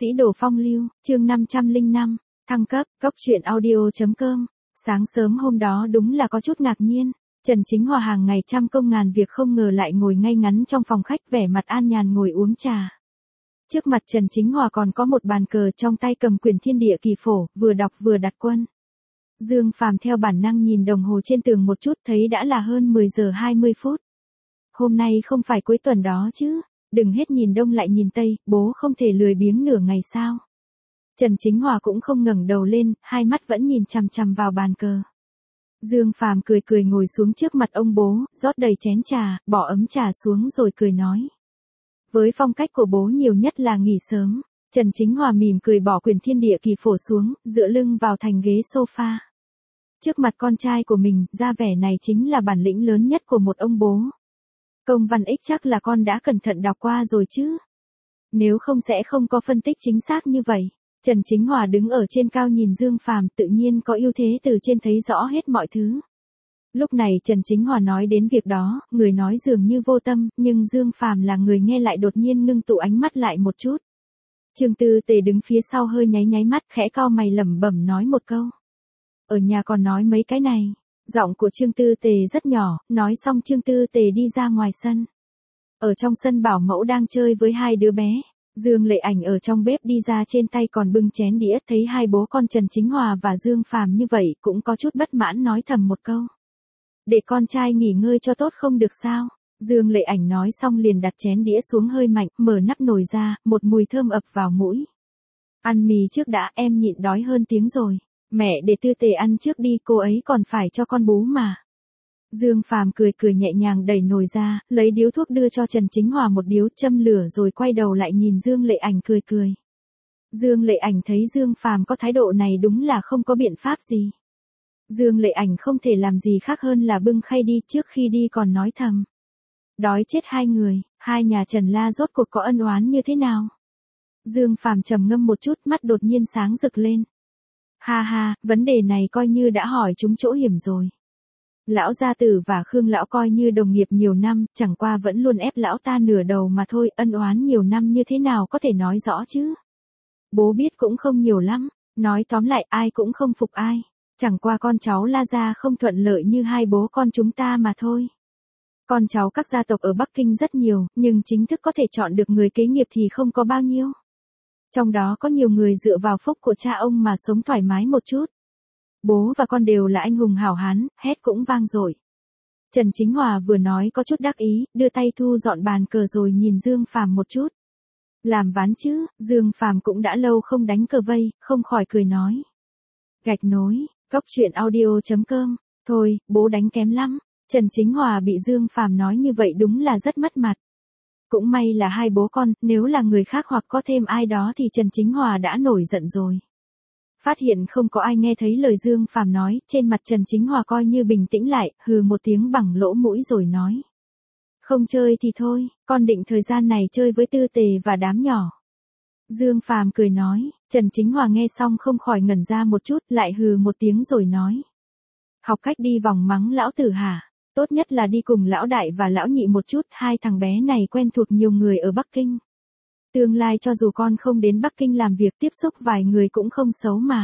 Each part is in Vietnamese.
Sĩ đồ phong lưu, chương 505, thăng cấp, cốc truyện audio.com. Sáng sớm hôm đó đúng là có chút ngạc nhiên, Trần Chính Hòa hàng ngày trăm công ngàn việc không ngờ lại ngồi ngay ngắn trong phòng khách vẻ mặt an nhàn ngồi uống trà. Trước mặt Trần Chính Hòa còn có một bàn cờ, trong tay cầm quyển Thiên Địa Kỳ Phổ, vừa đọc vừa đặt quân. Dương Phàm theo bản năng nhìn đồng hồ trên tường một chút, thấy đã là hơn 10 giờ 20 phút. Hôm nay không phải cuối tuần đó chứ? Đừng hết nhìn đông lại nhìn tây, bố không thể lười biếng nửa ngày sao? Trần Chính Hòa cũng không ngẩng đầu lên, hai mắt vẫn nhìn chằm chằm vào bàn cờ. Dương Phàm cười cười ngồi xuống trước mặt ông bố, rót đầy chén trà, bỏ ấm trà xuống rồi cười nói. Với phong cách của bố nhiều nhất là nghỉ sớm. Trần Chính Hòa mỉm cười bỏ quyển Thiên Địa Kỳ Phổ xuống, dựa lưng vào thành ghế sofa. Trước mặt con trai của mình, ra vẻ này chính là bản lĩnh lớn nhất của một ông bố. Công văn X chắc là con đã cẩn thận đọc qua rồi chứ. Nếu không sẽ không có phân tích chính xác như vậy. Trần Chính Hòa đứng ở trên cao nhìn Dương Phàm, tự nhiên có ưu thế từ trên thấy rõ hết mọi thứ. Lúc này Trần Chính Hòa nói đến việc đó, người nói dường như vô tâm, nhưng Dương Phàm là người nghe lại đột nhiên ngưng tụ ánh mắt lại một chút. Trương Tư Tề đứng phía sau hơi nháy nháy mắt, khẽ cau mày lẩm bẩm nói một câu. Ở nhà còn nói mấy cái này. Giọng của Trương Tư Tề rất nhỏ, nói xong Trương Tư Tề đi ra ngoài sân. Ở trong sân bảo mẫu đang chơi với hai đứa bé. Dương Lệ Ảnh ở trong bếp đi ra, trên tay còn bưng chén đĩa, thấy hai bố con Trần Chính Hòa và Dương Phàm như vậy cũng có chút bất mãn, nói thầm một câu. Để con trai nghỉ ngơi cho tốt không được sao? Dương Lệ Ảnh nói xong liền đặt chén đĩa xuống hơi mạnh, mở nắp nồi ra, một mùi thơm ập vào mũi. Ăn mì trước đã, em nhịn đói hơn tiếng rồi. Mẹ để Tư Tề ăn trước đi, cô ấy còn phải cho con bú mà. Dương Phàm cười cười nhẹ nhàng đẩy nồi ra, lấy điếu thuốc đưa cho Trần Chính Hòa một điếu, châm lửa rồi quay đầu lại nhìn Dương Lệ Ảnh cười cười. Dương Lệ Ảnh thấy Dương Phàm có thái độ này đúng là không có biện pháp gì. Dương Lệ Ảnh không thể làm gì khác hơn là bưng khay đi, trước khi đi còn nói thầm. Đói chết hai người, hai nhà Trần La rốt cuộc có ân oán như thế nào? Dương Phàm trầm ngâm một chút, mắt đột nhiên sáng rực lên. Ha ha, vấn đề này coi như đã hỏi trúng chỗ hiểm rồi. Lão gia tử và Khương lão coi như đồng nghiệp nhiều năm, chẳng qua vẫn luôn ép lão ta nửa đầu mà thôi, ân oán nhiều năm như thế nào có thể nói rõ chứ. Bố biết cũng không nhiều lắm, nói tóm lại ai cũng không phục ai, chẳng qua con cháu La gia không thuận lợi như hai bố con chúng ta mà thôi. Con cháu các gia tộc ở Bắc Kinh rất nhiều, nhưng chính thức có thể chọn được người kế nghiệp thì không có bao nhiêu. Trong đó có nhiều người dựa vào phúc của cha ông mà sống thoải mái một chút. Bố và con đều là anh hùng hảo hán, hét cũng vang dội. Trần Chính Hòa vừa nói có chút đắc ý, đưa tay thu dọn bàn cờ rồi nhìn Dương Phàm một chút. Làm ván chứ, Dương Phàm cũng đã lâu không đánh cờ vây, không khỏi cười nói. Gạch nối, cốc truyện audio.com, thôi, bố đánh kém lắm. Trần Chính Hòa bị Dương Phàm nói như vậy đúng là rất mất mặt. Cũng may là hai bố con, nếu là người khác hoặc có thêm ai đó thì Trần Chính Hòa đã nổi giận rồi. Phát hiện không có ai nghe thấy lời Dương Phàm nói, trên mặt Trần Chính Hòa coi như bình tĩnh lại, hừ một tiếng bằng lỗ mũi rồi nói. Không chơi thì thôi, con định thời gian này chơi với Tư Tề và đám nhỏ. Dương Phàm cười nói, Trần Chính Hòa nghe xong không khỏi ngẩn ra một chút, lại hừ một tiếng rồi nói. Học cách đi vòng mắng lão tử hả? Tốt nhất là đi cùng lão đại và lão nhị một chút, hai thằng bé này quen thuộc nhiều người ở Bắc Kinh. Tương lai cho dù con không đến Bắc Kinh làm việc, tiếp xúc vài người cũng không xấu mà.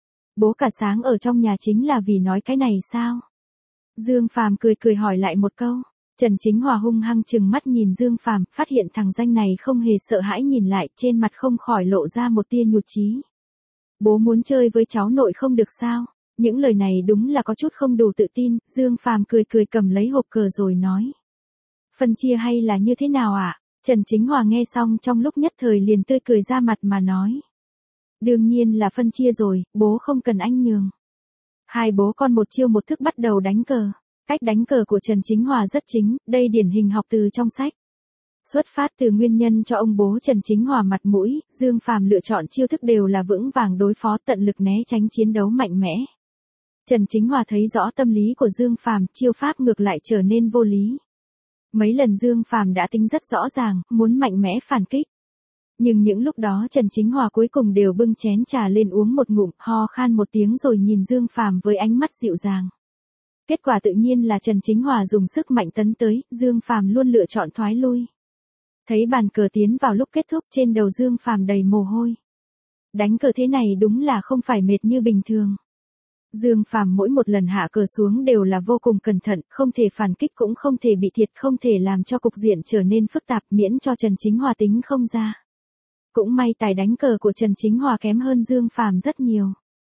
Bố cả sáng ở trong nhà chính là vì nói cái này sao? Dương Phàm cười cười hỏi lại một câu. Trần Chính Hòa hung hăng trừng mắt nhìn Dương Phàm, phát hiện thằng danh này không hề sợ hãi, nhìn lại, trên mặt không khỏi lộ ra một tia nhụt chí. Bố muốn chơi với cháu nội không được sao? Những lời này đúng là có chút không đủ tự tin. Dương Phàm cười cười cầm lấy hộp cờ rồi nói. Phân chia hay là như thế nào ạ? Trần Chính Hòa nghe xong trong lúc nhất thời liền tươi cười ra mặt mà nói. Đương nhiên là phân chia rồi, bố không cần anh nhường. Hai bố con một chiêu một thức bắt đầu đánh cờ. Cách đánh cờ của Trần Chính Hòa rất chính, đây điển hình học từ trong sách. Xuất phát từ nguyên nhân cho ông bố Trần Chính Hòa mặt mũi, Dương Phàm lựa chọn chiêu thức đều là vững vàng đối phó, tận lực né tránh chiến đấu mạnh mẽ. Trần Chính Hòa thấy rõ tâm lý của Dương Phàm, chiêu pháp ngược lại trở nên vô lý. Mấy lần Dương Phàm đã tính rất rõ ràng, muốn mạnh mẽ phản kích. Nhưng những lúc đó Trần Chính Hòa cuối cùng đều bưng chén trà lên uống một ngụm, ho khan một tiếng rồi nhìn Dương Phàm với ánh mắt dịu dàng. Kết quả tự nhiên là Trần Chính Hòa dùng sức mạnh tấn tới, Dương Phàm luôn lựa chọn thoái lui. Thấy bàn cờ tiến vào lúc kết thúc, trên đầu Dương Phàm đầy mồ hôi. Đánh cờ thế này đúng là không phải mệt như bình thường. Dương Phàm mỗi một lần hạ cờ xuống đều là vô cùng cẩn thận, không thể phản kích cũng không thể bị thiệt, không thể làm cho cục diện trở nên phức tạp, miễn cho Trần Chính Hòa tính không ra. Cũng may tài đánh cờ của Trần Chính Hòa kém hơn Dương Phàm rất nhiều.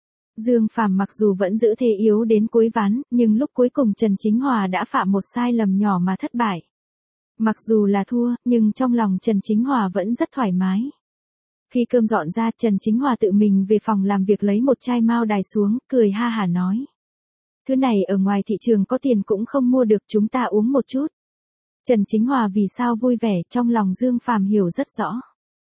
Dương Phàm mặc dù vẫn giữ thế yếu đến cuối ván, nhưng lúc cuối cùng Trần Chính Hòa đã phạm một sai lầm nhỏ mà thất bại. Mặc dù là thua, nhưng trong lòng Trần Chính Hòa vẫn rất thoải mái. Khi cơm dọn ra, Trần Chính Hòa tự mình về phòng làm việc lấy một chai mao đài xuống, cười ha hả nói. Thứ này ở ngoài thị trường có tiền cũng không mua được, chúng ta uống một chút. Trần Chính Hòa vì sao vui vẻ, trong lòng Dương Phàm hiểu rất rõ.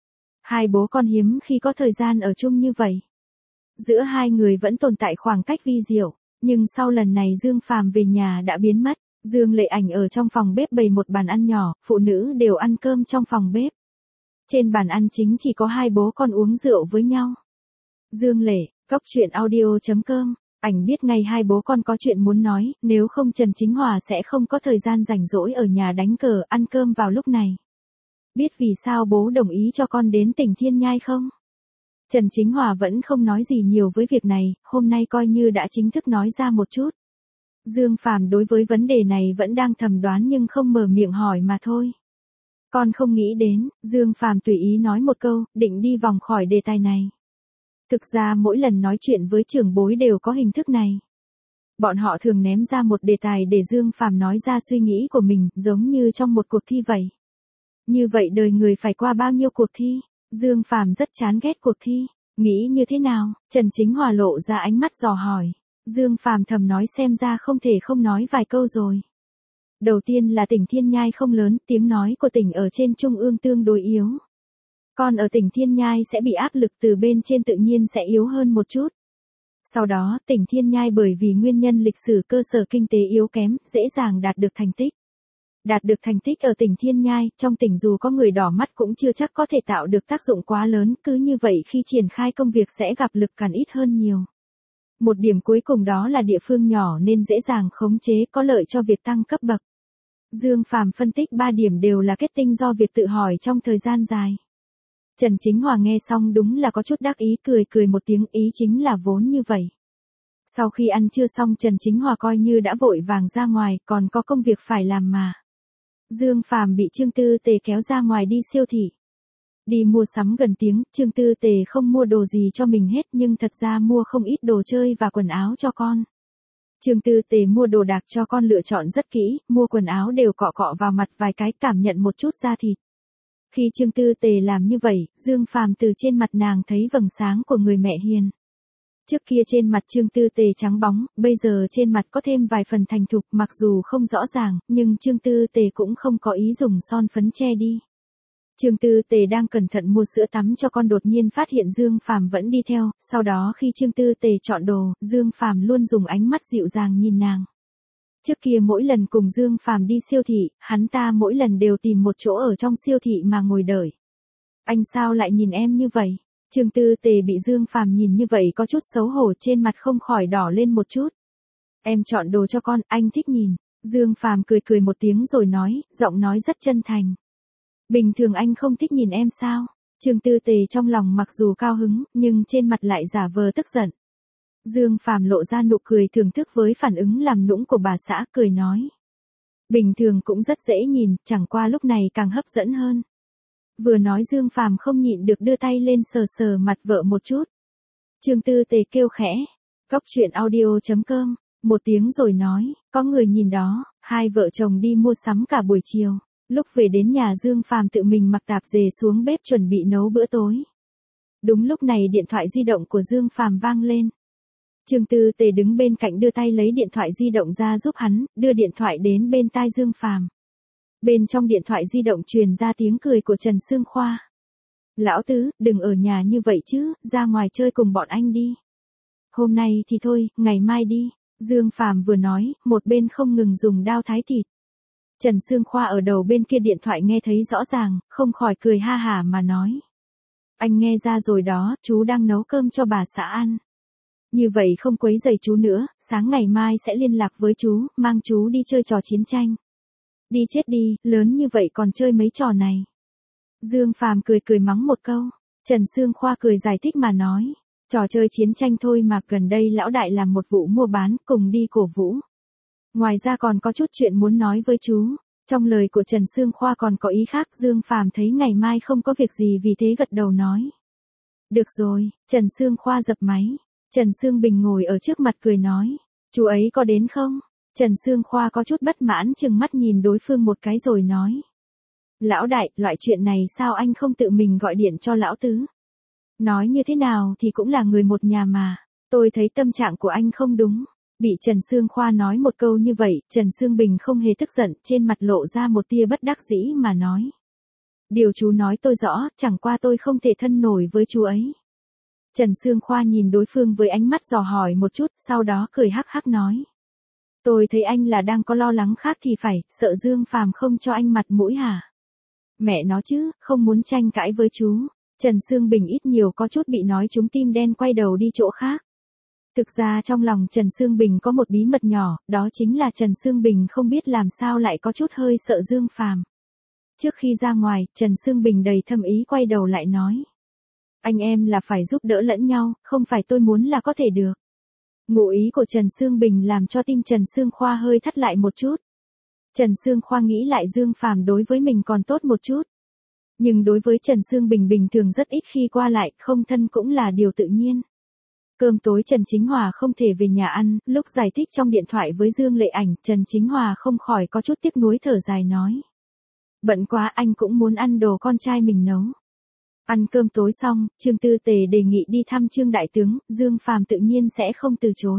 Hai bố con hiếm khi có thời gian ở chung như vậy. Giữa hai người vẫn tồn tại khoảng cách vi diệu, nhưng sau lần này Dương Phàm về nhà đã biến mất. Dương Lệ Ảnh ở trong phòng bếp bày một bàn ăn nhỏ, phụ nữ đều ăn cơm trong phòng bếp. Trên bàn ăn chính chỉ có hai bố con uống rượu với nhau. Dương Lệ, coctruyện.audio.com, Ảnh biết ngay hai bố con có chuyện muốn nói, nếu không Trần Chính Hòa sẽ không có thời gian rảnh rỗi ở nhà đánh cờ, ăn cơm vào lúc này. Biết vì sao bố đồng ý cho con đến tỉnh Thiên Nhai không? Trần Chính Hòa vẫn không nói gì nhiều với việc này, hôm nay coi như đã chính thức nói ra một chút. Dương Phàm đối với vấn đề này vẫn đang thầm đoán nhưng không mở miệng hỏi mà thôi. Con không nghĩ đến, Dương Phàm tùy ý nói một câu, định đi vòng khỏi đề tài này. Thực ra mỗi lần nói chuyện với trưởng bối đều có hình thức này. Bọn họ thường ném ra một đề tài để Dương Phàm nói ra suy nghĩ của mình, giống như trong một cuộc thi vậy. Như vậy đời người phải qua bao nhiêu cuộc thi? Dương Phàm rất chán ghét cuộc thi. Nghĩ như thế nào? Trần Chính Hòa lộ ra ánh mắt dò hỏi. Dương Phàm thầm nói xem ra không thể không nói vài câu rồi. Đầu tiên là tỉnh Thiên Nhai không lớn, tiếng nói của tỉnh ở trên trung ương tương đối yếu. Còn ở tỉnh Thiên Nhai sẽ bị áp lực từ bên trên tự nhiên sẽ yếu hơn một chút. Sau đó, tỉnh Thiên Nhai bởi vì nguyên nhân lịch sử cơ sở kinh tế yếu kém, dễ dàng đạt được thành tích. Đạt được thành tích ở tỉnh Thiên Nhai, trong tỉnh dù có người đỏ mắt cũng chưa chắc có thể tạo được tác dụng quá lớn, cứ như vậy khi triển khai công việc sẽ gặp lực cản ít hơn nhiều. Một điểm cuối cùng đó là địa phương nhỏ nên dễ dàng khống chế, có lợi cho việc tăng cấp bậc. Dương Phàm phân tích 3 điểm đều là kết tinh do việc tự hỏi trong thời gian dài. Trần Chính Hòa nghe xong đúng là có chút đắc ý, cười một tiếng, ý chính là vốn như vậy. Sau khi ăn trưa xong Trần Chính Hòa coi như đã vội vàng ra ngoài, còn có công việc phải làm mà. Dương Phàm bị Trương Tư Tề kéo ra ngoài đi siêu thị. Đi mua sắm gần tiếng, Trương Tư Tề không mua đồ gì cho mình hết nhưng thật ra mua không ít đồ chơi và quần áo cho con. Trương Tư Tề mua đồ đạc cho con lựa chọn rất kỹ, mua quần áo đều cọ cọ vào mặt vài cái, cảm nhận một chút da thịt. Khi Trương Tư Tề làm như vậy, Dương Phàm từ trên mặt nàng thấy vầng sáng của người mẹ hiền. Trước kia trên mặt Trương Tư Tề trắng bóng, bây giờ trên mặt có thêm vài phần thành thục, mặc dù không rõ ràng, nhưng Trương Tư Tề cũng không có ý dùng son phấn che đi. Trương Tư Tề đang cẩn thận mua sữa tắm cho con, đột nhiên phát hiện Dương Phàm vẫn đi theo, sau đó khi Trương Tư Tề chọn đồ, Dương Phàm luôn dùng ánh mắt dịu dàng nhìn nàng. Trước kia mỗi lần cùng Dương Phàm đi siêu thị, hắn ta mỗi lần đều tìm một chỗ ở trong siêu thị mà ngồi đợi. Anh sao lại nhìn em như vậy? Trương Tư Tề bị Dương Phàm nhìn như vậy có chút xấu hổ, trên mặt không khỏi đỏ lên một chút. Em chọn đồ cho con, anh thích nhìn. Dương Phàm cười một tiếng rồi nói, giọng nói rất chân thành. Bình thường anh không thích nhìn em sao? Trương Tư Tề trong lòng mặc dù cao hứng, nhưng trên mặt lại giả vờ tức giận. Dương Phàm lộ ra nụ cười thưởng thức với phản ứng làm nũng của bà xã, cười nói. Bình thường cũng rất dễ nhìn, chẳng qua lúc này càng hấp dẫn hơn. Vừa nói Dương Phàm không nhịn được đưa tay lên sờ sờ mặt vợ một chút. Trương Tư Tề kêu khẽ. Coctruyện.audio.com, một tiếng rồi nói, có người nhìn đó. Hai vợ chồng đi mua sắm cả buổi chiều. Lúc về đến nhà Dương Phàm tự mình mặc tạp dề xuống bếp chuẩn bị nấu bữa tối. Đúng lúc này điện thoại di động của Dương Phàm vang lên. Trương Tư Tề đứng bên cạnh đưa tay lấy điện thoại di động ra giúp hắn, đưa điện thoại đến bên tai Dương Phàm. Bên trong điện thoại di động truyền ra tiếng cười của Trần Sương Khoa. Lão Tứ, đừng ở nhà như vậy chứ, ra ngoài chơi cùng bọn anh đi. Hôm nay thì thôi, ngày mai đi. Dương Phàm vừa nói, một bên không ngừng dùng dao thái thịt. Trần Sương Khoa ở đầu bên kia điện thoại nghe thấy rõ ràng, không khỏi cười ha hả mà nói. Anh nghe ra rồi đó, chú đang nấu cơm cho bà xã ăn. Như vậy không quấy rầy chú nữa, sáng ngày mai sẽ liên lạc với chú, mang chú đi chơi trò chiến tranh. Đi chết đi, lớn như vậy còn chơi mấy trò này. Dương Phàm cười cười mắng một câu. Trần Sương Khoa cười giải thích mà nói. Trò chơi chiến tranh thôi mà, gần đây lão đại làm một vụ mua bán, cùng đi cổ vũ. Ngoài ra còn có chút chuyện muốn nói với chú. Trong lời của Trần Sương Khoa còn có ý khác, Dương Phàm thấy ngày mai không có việc gì vì thế gật đầu nói. Được rồi, Trần Sương Khoa dập máy. Trần Sương Bình ngồi ở trước mặt cười nói. Chú ấy có đến không? Trần Sương Khoa có chút bất mãn chừng mắt nhìn đối phương một cái rồi nói. Lão đại, loại chuyện này sao anh không tự mình gọi điện cho lão tứ? Nói như thế nào thì cũng là người một nhà mà. Tôi thấy tâm trạng của anh không đúng. Bị Trần Sương Khoa nói một câu như vậy, Trần Sương Bình không hề tức giận, trên mặt lộ ra một tia bất đắc dĩ mà nói. Điều chú nói tôi rõ, chẳng qua tôi không thể thân nổi với chú ấy. Trần Sương Khoa nhìn đối phương với ánh mắt dò hỏi một chút, sau đó cười hắc hắc nói. Tôi thấy anh là đang có lo lắng khác thì phải, sợ Dương Phàm không cho anh mặt mũi hả? Mẹ nó chứ, không muốn tranh cãi với chú. Trần Sương Bình ít nhiều có chút bị nói trúng tim đen, quay đầu đi chỗ khác. Thực ra trong lòng Trần Sương Bình có một bí mật nhỏ, đó chính là Trần Sương Bình không biết làm sao lại có chút hơi sợ Dương Phàm. Trước khi ra ngoài, Trần Sương Bình đầy thâm ý quay đầu lại nói. Anh em là phải giúp đỡ lẫn nhau, không phải tôi muốn là có thể được. Ngụ ý của Trần Sương Bình làm cho tim Trần Sương Khoa hơi thắt lại một chút. Trần Sương Khoa nghĩ lại Dương Phàm đối với mình còn tốt một chút. Nhưng đối với Trần Sương Bình bình thường rất ít khi qua lại, không thân cũng là điều tự nhiên. Cơm tối Trần Chính Hòa không thể về nhà ăn, lúc giải thích trong điện thoại với Dương Lệ Ảnh, Trần Chính Hòa không khỏi có chút tiếc nuối thở dài nói. Bận quá, anh cũng muốn ăn đồ con trai mình nấu. Ăn cơm tối xong, Trương Tư Tề đề nghị đi thăm Trương Đại Tướng, Dương Phàm tự nhiên sẽ không từ chối.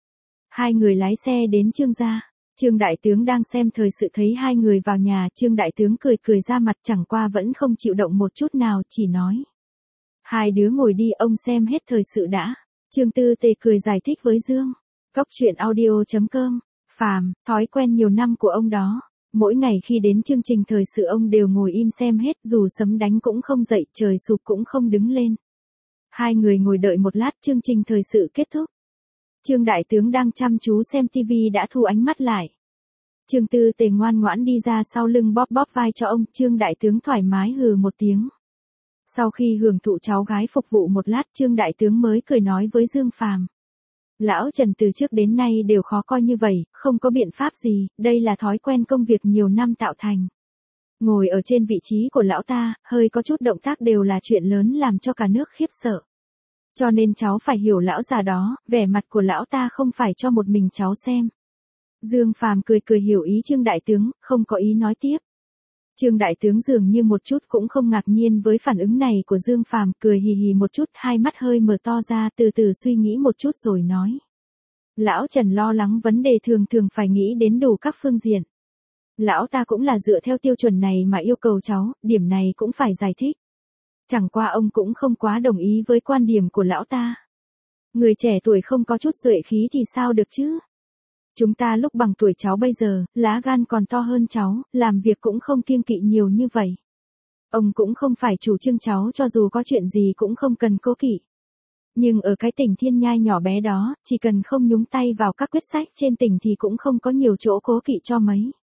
Hai người lái xe đến Trương gia. Trương Đại Tướng đang xem thời sự thấy hai người vào nhà, Trương Đại Tướng cười cười ra mặt, chẳng qua vẫn không chịu động một chút nào, chỉ nói. Hai đứa ngồi đi, ông xem hết thời sự đã. Trương Tư Tề cười giải thích với Dương. Góc truyện audio.com. Phàm, thói quen nhiều năm của ông đó. Mỗi ngày khi đến chương trình thời sự ông đều ngồi im xem hết, dù sấm đánh cũng không dậy, trời sụp cũng không đứng lên. Hai người ngồi đợi một lát, chương trình thời sự kết thúc. Trương Đại Tướng đang chăm chú xem TV đã thu ánh mắt lại. Trương Tư Tề ngoan ngoãn đi ra sau lưng bóp bóp vai cho ông, Trương Đại Tướng thoải mái hừ một tiếng. Sau khi hưởng thụ cháu gái phục vụ một lát, Trương Đại Tướng mới cười nói với Dương Phàm. Lão Trần từ trước đến nay đều khó coi như vậy, không có biện pháp gì, đây là thói quen công việc nhiều năm tạo thành. Ngồi ở trên vị trí của lão ta, hơi có chút động tác đều là chuyện lớn làm cho cả nước khiếp sợ. Cho nên cháu phải hiểu lão già đó, vẻ mặt của lão ta không phải cho một mình cháu xem. Dương Phàm cười cười hiểu ý Trương Đại Tướng, không có ý nói tiếp. Trương Đại Tướng dường như một chút cũng không ngạc nhiên với phản ứng này của Dương Phàm, cười hì hì một chút, hai mắt hơi mở to ra, từ từ suy nghĩ một chút rồi nói. Lão Trần lo lắng vấn đề thường thường phải nghĩ đến đủ các phương diện. Lão ta cũng là dựa theo tiêu chuẩn này mà yêu cầu cháu, điểm này cũng phải giải thích. Chẳng qua ông cũng không quá đồng ý với quan điểm của lão ta. Người trẻ tuổi không có chút duệ khí thì sao được chứ? Chúng ta lúc bằng tuổi cháu bây giờ, lá gan còn to hơn cháu, làm việc cũng không kiêng kỵ nhiều như vậy. Ông cũng không phải chủ trương cháu cho dù có chuyện gì cũng không cần cố kỵ. Nhưng ở cái tỉnh Thiên Nhai nhỏ bé đó, chỉ cần không nhúng tay vào các quyết sách trên tỉnh thì cũng không có nhiều chỗ cố kỵ cho mấy.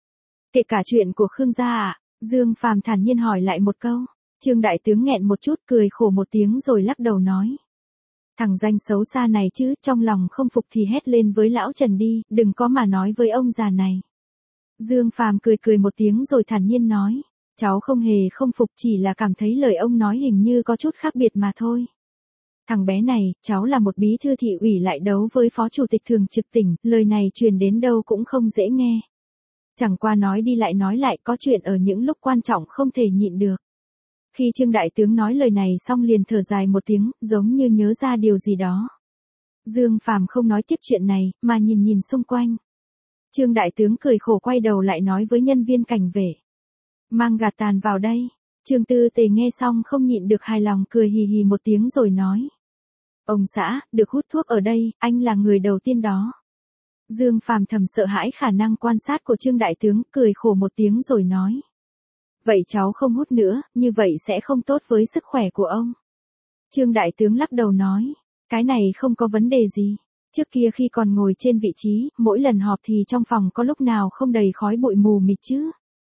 Kể cả chuyện của Khương gia à? Dương Phàm thản nhiên hỏi lại một câu. Trương Đại Tướng nghẹn một chút, cười khổ một tiếng rồi lắc đầu nói. Thằng danh xấu xa này chứ, trong lòng không phục thì hét lên với lão Trần đi, đừng có mà nói với ông già này. Dương Phàm cười cười một tiếng rồi thản nhiên nói. Cháu không hề không phục, chỉ là cảm thấy lời ông nói hình như có chút khác biệt mà thôi. Thằng bé này, cháu là một bí thư thị ủy lại đấu với phó chủ tịch thường trực tỉnh, lời này truyền đến đâu cũng không dễ nghe. Chẳng qua nói đi lại nói lại, có chuyện ở những lúc quan trọng không thể nhịn được. Khi Trương Đại Tướng nói lời này xong liền thở dài một tiếng, giống như nhớ ra điều gì đó. Dương Phàm không nói tiếp chuyện này, mà nhìn nhìn xung quanh. Trương Đại Tướng cười khổ quay đầu lại nói với nhân viên cảnh vệ. Mang gạt tàn vào đây. Trương Tư Tề nghe xong không nhịn được hài lòng, cười hì hì một tiếng rồi nói. Ông xã, được hút thuốc ở đây, anh là người đầu tiên đó. Dương Phàm thầm sợ hãi khả năng quan sát của Trương Đại Tướng, cười khổ một tiếng rồi nói. Vậy cháu không hút nữa, như vậy sẽ không tốt với sức khỏe của ông. Trương Đại Tướng lắc đầu nói. Cái này không có vấn đề gì. Trước kia khi còn ngồi trên vị trí, mỗi lần họp thì trong phòng có lúc nào không đầy khói bụi mù mịt chứ.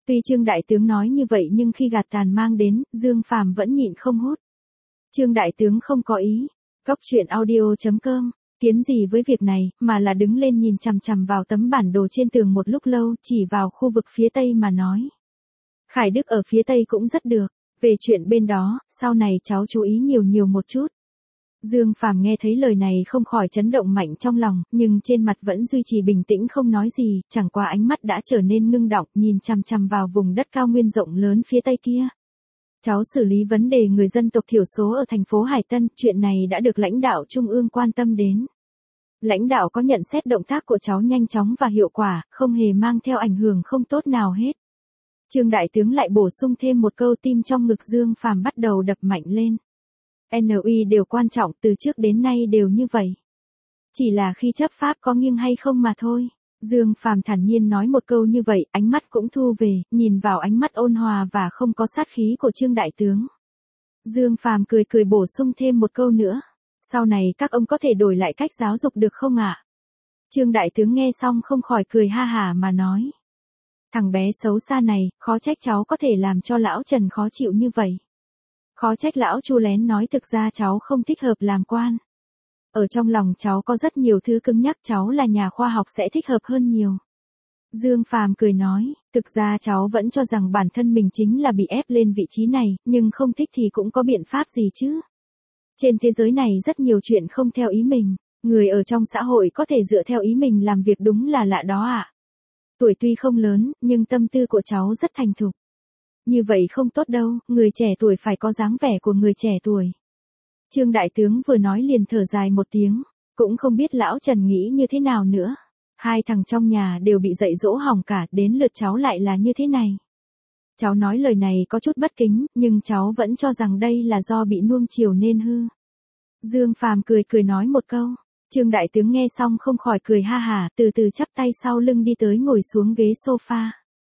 Tuy Trương Đại Tướng nói như vậy nhưng khi gạt tàn mang đến, Dương Phàm vẫn nhịn không hút. Trương Đại Tướng không có ý. Góc chuyện audio.com, kiến gì với việc này, mà là đứng lên nhìn chằm chằm vào tấm bản đồ trên tường một lúc lâu, chỉ vào khu vực phía Tây mà nói. Khải Đức ở phía Tây cũng rất được, về chuyện bên đó, sau này cháu chú ý nhiều nhiều một chút. Dương Phàm nghe thấy lời này không khỏi chấn động mạnh trong lòng, nhưng trên mặt vẫn duy trì bình tĩnh không nói gì, chẳng qua ánh mắt đã trở nên ngưng đọng, nhìn chằm chằm vào vùng đất cao nguyên rộng lớn phía Tây kia. Cháu xử lý vấn đề người dân tộc thiểu số ở thành phố Hải Tân, chuyện này đã được lãnh đạo Trung ương quan tâm đến. Lãnh đạo có nhận xét động tác của cháu nhanh chóng và hiệu quả, không hề mang theo ảnh hưởng không tốt nào hết. Trương Đại Tướng lại bổ sung thêm một câu, tim trong ngực Dương Phàm bắt đầu đập mạnh lên. NUy đều quan trọng, từ trước đến nay đều như vậy. Chỉ là khi chấp pháp có nghiêng hay không mà thôi. Dương Phàm thản nhiên nói một câu như vậy, ánh mắt cũng thu về, nhìn vào ánh mắt ôn hòa và không có sát khí của Trương Đại Tướng. Dương Phàm cười cười bổ sung thêm một câu nữa. Sau này các ông có thể đổi lại cách giáo dục được không ạ? Trương Đại Tướng nghe xong không khỏi cười ha hả mà nói. Thằng bé xấu xa này, khó trách cháu có thể làm cho lão Trần khó chịu như vậy. Khó trách lão Chu lén nói thực ra cháu không thích hợp làm quan. Ở trong lòng cháu có rất nhiều thứ cứng nhắc, cháu là nhà khoa học sẽ thích hợp hơn nhiều. Dương Phàm cười nói, thực ra cháu vẫn cho rằng bản thân mình chính là bị ép lên vị trí này, nhưng không thích thì cũng có biện pháp gì chứ. Trên thế giới này rất nhiều chuyện không theo ý mình, người ở trong xã hội có thể dựa theo ý mình làm việc đúng là lạ đó ạ. Tuổi tuy không lớn, nhưng tâm tư của cháu rất thành thục. Như vậy không tốt đâu, người trẻ tuổi phải có dáng vẻ của người trẻ tuổi. Trương Đại Tướng vừa nói liền thở dài một tiếng, cũng không biết lão Trần nghĩ như thế nào nữa. Hai thằng trong nhà đều bị dạy dỗ hỏng cả, đến lượt cháu lại là như thế này. Cháu nói lời này có chút bất kính, nhưng cháu vẫn cho rằng đây là do bị nuông chiều nên hư. Dương Phàm cười cười nói một câu. Trương Đại Tướng nghe xong không khỏi cười ha hả, từ từ chắp tay sau lưng đi tới ngồi xuống ghế sofa.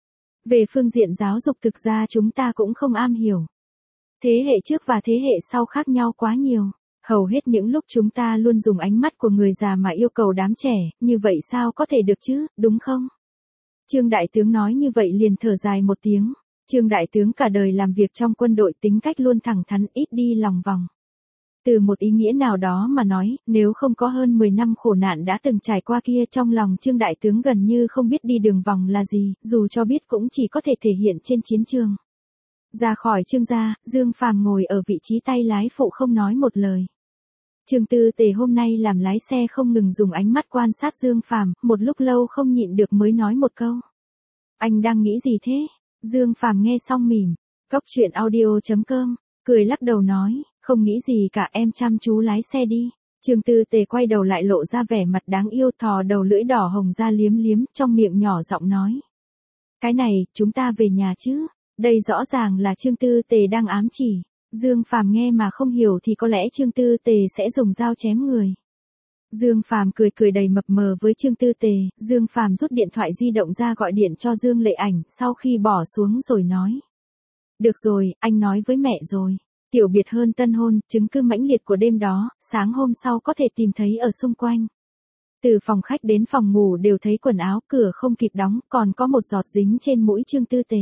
Về phương diện giáo dục thực ra chúng ta cũng không am hiểu. Thế hệ trước và thế hệ sau khác nhau quá nhiều. Hầu hết những lúc chúng ta luôn dùng ánh mắt của người già mà yêu cầu đám trẻ, như vậy sao có thể được chứ, đúng không? Trương Đại Tướng nói như vậy liền thở dài một tiếng. Trương Đại Tướng cả đời làm việc trong quân đội, tính cách luôn thẳng thắn, ít đi lòng vòng. Từ một ý nghĩa nào đó mà nói, nếu không có hơn 10 năm khổ nạn đã từng trải qua kia, trong lòng Trương Đại Tướng gần như không biết đi đường vòng là gì, dù cho biết cũng chỉ có thể thể hiện trên chiến trường. Ra khỏi Trương gia, Dương Phàm ngồi ở vị trí tay lái phụ không nói một lời. Trương Tư Tề hôm nay làm lái xe không ngừng dùng ánh mắt quan sát Dương Phàm, một lúc lâu không nhịn được mới nói một câu. Anh đang nghĩ gì thế? Dương Phàm nghe xong mỉm. Góc chuyện audio.com, cười lắc đầu nói, không nghĩ gì cả, em chăm chú lái xe đi. Trương Tư Tề quay đầu lại lộ ra vẻ mặt đáng yêu, thò đầu lưỡi đỏ hồng ra liếm liếm, trong miệng nhỏ giọng nói. Cái này, chúng ta về nhà chứ? Đây rõ ràng là Trương Tư Tề đang ám chỉ. Dương Phàm nghe mà không hiểu thì có lẽ Trương Tư Tề sẽ dùng dao chém người. Dương Phàm cười cười đầy mập mờ với Trương Tư Tề, Dương Phàm rút điện thoại di động ra gọi điện cho Dương Lệ Ảnh, sau khi bỏ xuống rồi nói. Được rồi, anh nói với mẹ rồi. Tiểu biệt hơn tân hôn, chứng cứ mãnh liệt của đêm đó, sáng hôm sau có thể tìm thấy ở xung quanh. Từ phòng khách đến phòng ngủ đều thấy quần áo, cửa không kịp đóng, còn có một giọt dính trên mũi Trương Tư Tề.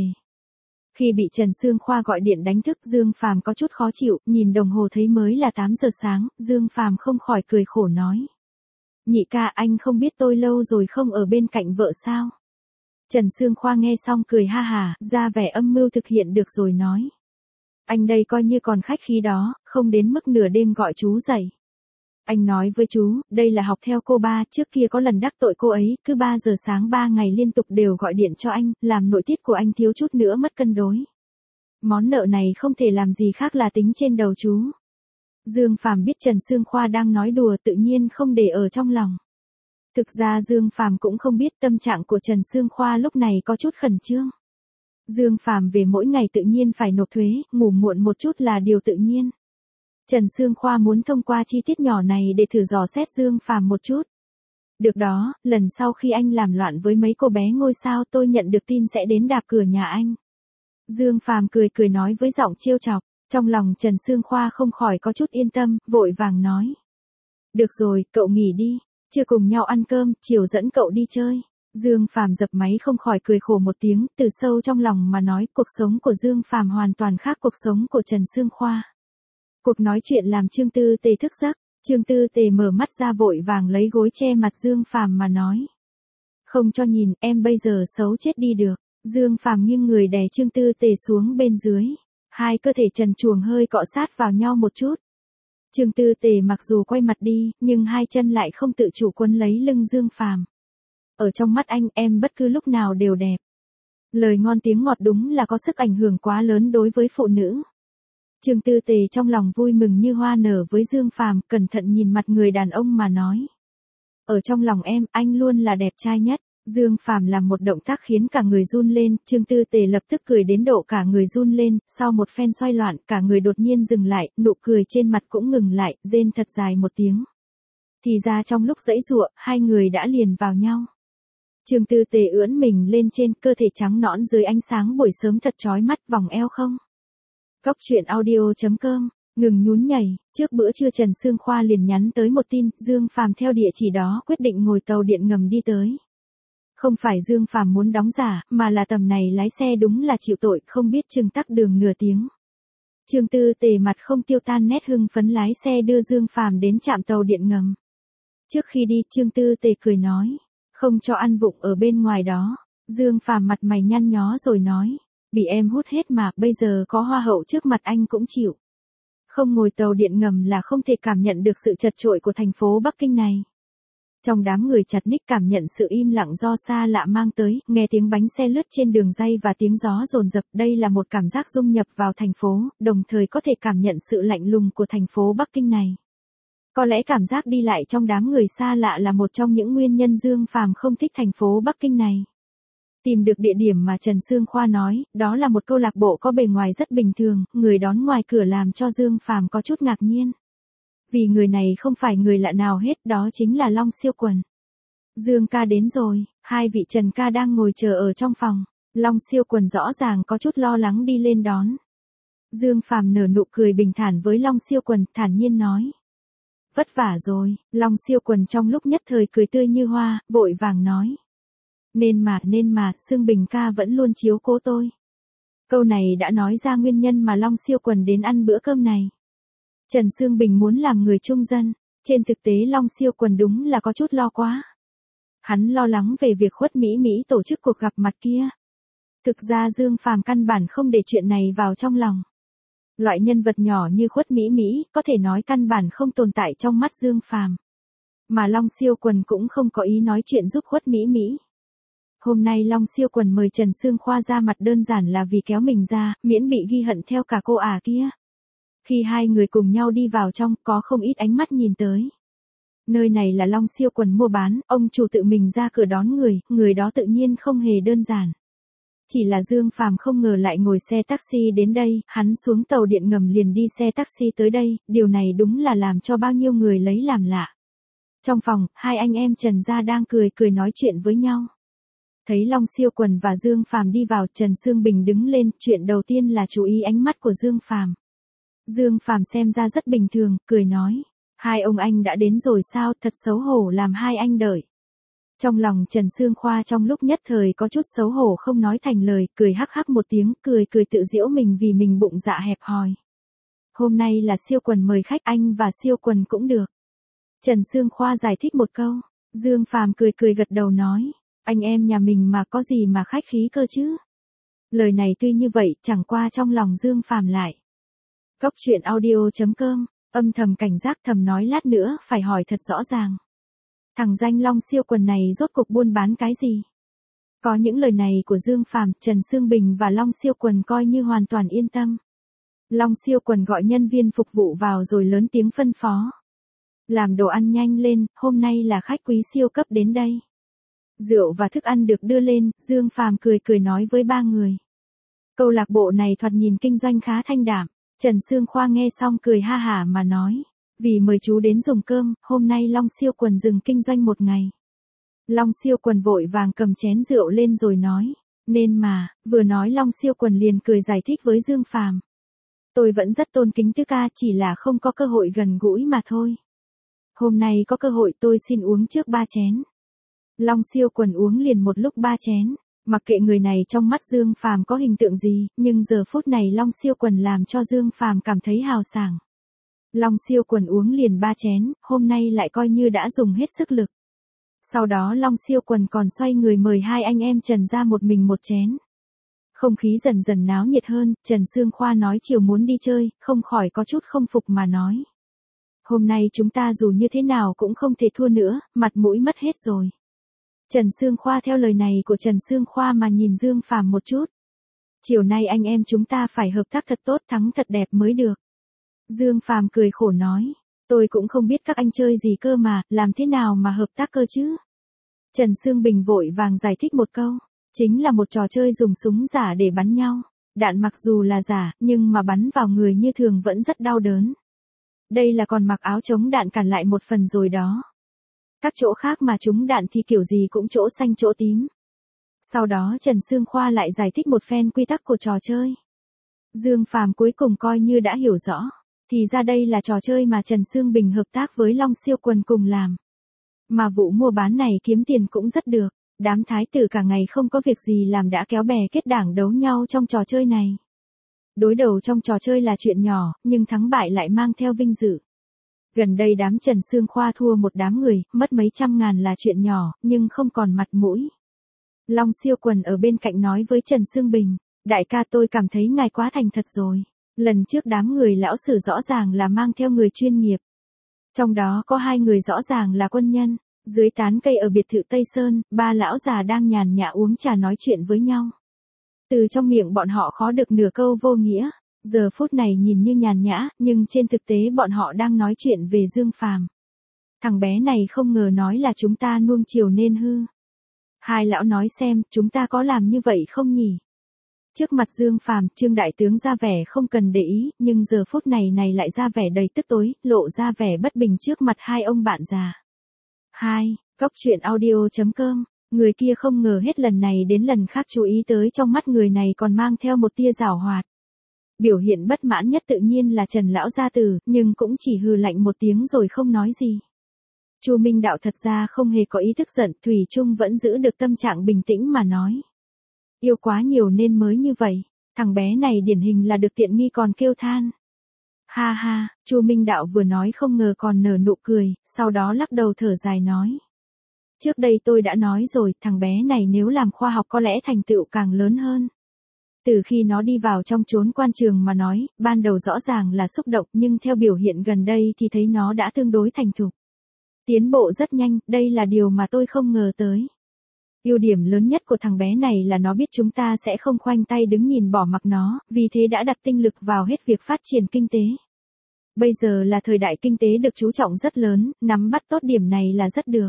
Khi bị Trần Sương Khoa gọi điện đánh thức, Dương Phàm có chút khó chịu, nhìn đồng hồ thấy mới là 8 giờ sáng, Dương Phàm không khỏi cười khổ nói. Nhị ca, anh không biết tôi lâu rồi không ở bên cạnh vợ sao? Trần Sương Khoa nghe xong cười ha hả, ra vẻ âm mưu thực hiện được rồi nói. Anh đây coi như còn khách khí đó, không đến mức nửa đêm gọi chú dậy. Anh nói với chú, đây là học theo cô ba, trước kia có lần đắc tội cô ấy, cứ 3 giờ sáng 3 ngày liên tục đều gọi điện cho anh, làm nội tiết của anh thiếu chút nữa mất cân đối. Món nợ này không thể làm gì khác là tính trên đầu chú. Dương Phàm biết Trần Sương Khoa đang nói đùa, tự nhiên không để ở trong lòng. Thực ra Dương Phàm cũng không biết tâm trạng của Trần Sương Khoa lúc này có chút khẩn trương. Dương Phàm về mỗi ngày tự nhiên phải nộp thuế, ngủ muộn một chút là điều tự nhiên. Trần Sương Khoa muốn thông qua chi tiết nhỏ này để thử dò xét Dương Phàm một chút. Được đó, lần sau khi anh làm loạn với mấy cô bé ngôi sao tôi nhận được tin sẽ đến đạp cửa nhà anh. Dương Phàm cười cười nói với giọng trêu chọc, trong lòng Trần Sương Khoa không khỏi có chút yên tâm, vội vàng nói. Được rồi, cậu nghỉ đi, chưa cùng nhau ăn cơm, chiều dẫn cậu đi chơi. Dương Phàm dập máy không khỏi cười khổ một tiếng, từ sâu trong lòng mà nói, cuộc sống của Dương Phàm hoàn toàn khác cuộc sống của Trần Sương Khoa. Cuộc nói chuyện làm Trương Tư Tề thức giấc, Trương Tư Tề mở mắt ra vội vàng lấy gối che mặt Dương Phàm mà nói. Không cho nhìn, em bây giờ xấu chết đi được. Dương Phàm nghiêng người đè Trương Tư Tề xuống bên dưới. Hai cơ thể trần truồng hơi cọ sát vào nhau một chút. Trương Tư Tề mặc dù quay mặt đi, nhưng hai chân lại không tự chủ quấn lấy lưng Dương Phàm. Ở trong mắt anh, em bất cứ lúc nào đều đẹp. Lời ngon tiếng ngọt đúng là có sức ảnh hưởng quá lớn đối với phụ nữ. Trương Tư Tề trong lòng vui mừng như hoa nở với Dương Phàm, cẩn thận nhìn mặt người đàn ông mà nói. Ở trong lòng em, anh luôn là đẹp trai nhất. Dương Phàm làm một động tác khiến cả người run lên, Trương Tư Tề lập tức cười đến độ cả người run lên, sau một phen xoay loạn, cả người đột nhiên dừng lại, nụ cười trên mặt cũng ngừng lại, rên thật dài một tiếng. Thì ra trong lúc giãy giụa, hai người đã liền vào nhau. Trương Tư Tề ưỡn mình lên trên, cơ thể trắng nõn dưới ánh sáng buổi sớm thật chói mắt, vòng eo không. Góc truyện audio.com, ngừng nhún nhảy, trước bữa trưa Trần Sương Khoa liền nhắn tới một tin, Dương Phàm theo địa chỉ đó quyết định ngồi tàu điện ngầm đi tới. Không phải Dương Phàm muốn đóng giả, mà là tầm này lái xe đúng là chịu tội, không biết chừng tắc đường nửa tiếng. Trương Tư Tề mặt không tiêu tan nét hưng phấn lái xe đưa Dương Phàm đến trạm tàu điện ngầm. Trước khi đi, Trương Tư Tề cười nói, không cho ăn vụng ở bên ngoài đó. Dương Phàm mặt mày nhăn nhó rồi nói, bị em hút hết mà, bây giờ có hoa hậu trước mặt anh cũng chịu. Không ngồi tàu điện ngầm là không thể cảm nhận được sự chật chội của thành phố Bắc Kinh này. Trong đám người chặt ních cảm nhận sự im lặng do xa lạ mang tới, nghe tiếng bánh xe lướt trên đường ray và tiếng gió dồn dập, đây là một cảm giác dung nhập vào thành phố, đồng thời có thể cảm nhận sự lạnh lùng của thành phố Bắc Kinh này. Có lẽ cảm giác đi lại trong đám người xa lạ là một trong những nguyên nhân Dương Phàm không thích thành phố Bắc Kinh này. Tìm được địa điểm mà Trần Sương Khoa nói, đó là một câu lạc bộ có bề ngoài rất bình thường, người đón ngoài cửa làm cho Dương Phàm có chút ngạc nhiên. Vì người này không phải người lạ nào hết, đó chính là Long Siêu Quần. Dương ca đến rồi, hai vị Trần ca đang ngồi chờ ở trong phòng. Long Siêu Quần rõ ràng có chút lo lắng đi lên đón. Dương Phàm nở nụ cười bình thản với Long Siêu Quần, thản nhiên nói. Vất vả rồi, Long Siêu Quần trong lúc nhất thời cười tươi như hoa, vội vàng nói. Nên mà, Sương Bình ca vẫn luôn chiếu cố tôi. Câu này đã nói ra nguyên nhân mà Long Siêu Quần đến ăn bữa cơm này. Trần Sương Bình muốn làm người trung dân, trên thực tế Long Siêu Quần đúng là có chút lo quá. Hắn lo lắng về việc Khuất Mỹ Mỹ tổ chức cuộc gặp mặt kia. Thực ra Dương Phàm căn bản không để chuyện này vào trong lòng. Loại nhân vật nhỏ như Khuất Mỹ Mỹ, có thể nói căn bản không tồn tại trong mắt Dương Phàm. Mà Long Siêu Quần cũng không có ý nói chuyện giúp Khuất Mỹ Mỹ. Hôm nay Long Siêu Quần mời Trần Sương Khoa ra mặt đơn giản là vì kéo mình ra, miễn bị ghi hận theo cả cô kia. Khi hai người cùng nhau đi vào trong, có không ít ánh mắt nhìn tới. Nơi này là Long Siêu Quần mua bán, ông chủ tự mình ra cửa đón người đó tự nhiên không hề đơn giản. Chỉ là Dương Phàm không ngờ lại ngồi xe taxi đến đây, hắn xuống tàu điện ngầm liền đi xe taxi tới đây, điều này đúng là làm cho bao nhiêu người lấy làm lạ. Trong phòng, hai anh em Trần gia đang cười nói chuyện với nhau. Thấy Long Siêu Quần và Dương Phàm đi vào, Trần Sương Bình đứng lên, chuyện đầu tiên là chú ý ánh mắt của Dương Phàm. Dương Phàm xem ra rất bình thường, cười nói, hai ông anh đã đến rồi sao, thật xấu hổ làm hai anh đợi. Trong lòng Trần Sương Khoa trong lúc nhất thời có chút xấu hổ không nói thành lời, cười hắc hắc một tiếng, cười tự giễu mình vì mình bụng dạ hẹp hòi. Hôm nay là Siêu Quần mời khách, anh và Siêu Quần cũng được. Trần Sương Khoa giải thích một câu, Dương Phàm cười gật đầu nói, anh em nhà mình mà có gì mà khách khí cơ chứ. Lời này tuy như vậy, chẳng qua trong lòng Dương Phàm lại. Góc truyện audio.com, âm thầm cảnh giác thầm nói lát nữa phải hỏi thật rõ ràng. Thằng danh Long Siêu Quần này rốt cuộc buôn bán cái gì? Có những lời này của Dương Phàm, Trần Sương Bình và Long Siêu Quần coi như hoàn toàn yên tâm. Long Siêu Quần gọi nhân viên phục vụ vào rồi lớn tiếng phân phó. Làm đồ ăn nhanh lên, hôm nay là khách quý siêu cấp đến đây. Rượu và thức ăn được đưa lên, Dương Phàm cười nói với ba người. Câu lạc bộ này thoạt nhìn kinh doanh khá thanh đạm. Trần Sương Khoa nghe xong cười ha hả mà nói. Vì mời chú đến dùng cơm, hôm nay Long Siêu Quần dừng kinh doanh một ngày. Long Siêu Quần vội vàng cầm chén rượu lên rồi nói. Nên mà, vừa nói Long Siêu Quần liền cười giải thích với Dương Phàm. Tôi vẫn rất tôn kính Tứ ca, chỉ là không có cơ hội gần gũi mà thôi. Hôm nay có cơ hội tôi xin uống trước 3 chén. Long Siêu Quần uống liền một lúc 3 chén. Mặc kệ người này trong mắt Dương Phàm có hình tượng gì, nhưng giờ phút này Long Siêu Quần làm cho Dương Phàm cảm thấy hào sảng. Long Siêu Quần uống liền 3 chén, hôm nay lại coi như đã dùng hết sức lực. Sau đó Long Siêu Quần còn xoay người mời hai anh em Trần ra một mình một chén. Không khí dần dần náo nhiệt hơn, Trần Sương Khoa nói chiều muốn đi chơi, không khỏi có chút không phục mà nói. Hôm nay chúng ta dù như thế nào cũng không thể thua nữa, mặt mũi mất hết rồi. Trần Sương Khoa theo lời này của Trần Sương Khoa mà nhìn Dương Phàm một chút. Chiều nay anh em chúng ta phải hợp tác thật tốt, thắng thật đẹp mới được. Dương Phàm cười khổ nói, tôi cũng không biết các anh chơi gì cơ mà, làm thế nào mà hợp tác cơ chứ. Trần Sương Bình vội vàng giải thích một câu, chính là một trò chơi dùng súng giả để bắn nhau. Đạn mặc dù là giả, nhưng mà bắn vào người như thường vẫn rất đau đớn. Đây là còn mặc áo chống đạn cản lại một phần rồi đó. Các chỗ khác mà trúng đạn thì kiểu gì cũng chỗ xanh chỗ tím. Sau đó Trần Sương Khoa lại giải thích một phen quy tắc của trò chơi. Dương Phàm cuối cùng coi như đã hiểu rõ. Thì ra đây là trò chơi mà Trần Sương Bình hợp tác với Long Siêu Quần cùng làm. Mà vụ mua bán này kiếm tiền cũng rất được. Đám thái tử cả ngày không có việc gì làm đã kéo bè kết đảng đấu nhau trong trò chơi này. Đối đầu trong trò chơi là chuyện nhỏ, nhưng thắng bại lại mang theo vinh dự. Gần đây đám Trần Sương Khoa thua một đám người, mất mấy trăm ngàn là chuyện nhỏ, nhưng không còn mặt mũi. Long Siêu Quần ở bên cạnh nói với Trần Sương Bình, đại ca tôi cảm thấy ngài quá thành thật rồi. Lần trước đám người lão sử rõ ràng là mang theo người chuyên nghiệp. Trong đó có 2 người rõ ràng là quân nhân. Dưới tán cây ở biệt thự Tây Sơn, 3 lão già đang nhàn nhã uống trà nói chuyện với nhau. Từ trong miệng bọn họ khó được nửa câu vô nghĩa. Giờ phút này nhìn như nhàn nhã, nhưng trên thực tế bọn họ đang nói chuyện về Dương Phàm. Thằng bé này không ngờ nói là chúng ta nuông chiều nên hư. Hai lão nói xem, chúng ta có làm như vậy không nhỉ? Trước mặt Dương Phàm, Trương đại tướng ra vẻ không cần để ý, nhưng giờ phút này lại ra vẻ đầy tức tối, lộ ra vẻ bất bình trước mặt hai ông bạn già. 2. Góc truyện audio.com. Người kia không ngờ hết lần này đến lần khác chú ý tới trong mắt người này còn mang theo một tia giảo hoạt. Biểu hiện bất mãn nhất tự nhiên là Trần lão gia tử, nhưng cũng chỉ hừ lạnh một tiếng rồi không nói gì. Chu Minh Đạo thật ra không hề có ý thức giận, thủy chung vẫn giữ được tâm trạng bình tĩnh mà nói. Yêu quá nhiều nên mới như vậy, thằng bé này điển hình là được tiện nghi còn kêu than. Ha ha, Chu Minh Đạo vừa nói không ngờ còn nở nụ cười, sau đó lắc đầu thở dài nói. Trước đây tôi đã nói rồi, thằng bé này nếu làm khoa học có lẽ thành tựu càng lớn hơn. Từ khi nó đi vào trong chốn quan trường mà nói, ban đầu rõ ràng là xúc động nhưng theo biểu hiện gần đây thì thấy nó đã tương đối thành thục. Tiến bộ rất nhanh, đây là điều mà tôi không ngờ tới. Ưu điểm lớn nhất của thằng bé này là nó biết chúng ta sẽ không khoanh tay đứng nhìn bỏ mặc nó, vì thế đã đặt tinh lực vào hết việc phát triển kinh tế. Bây giờ là thời đại kinh tế được chú trọng rất lớn, nắm bắt tốt điểm này là rất được.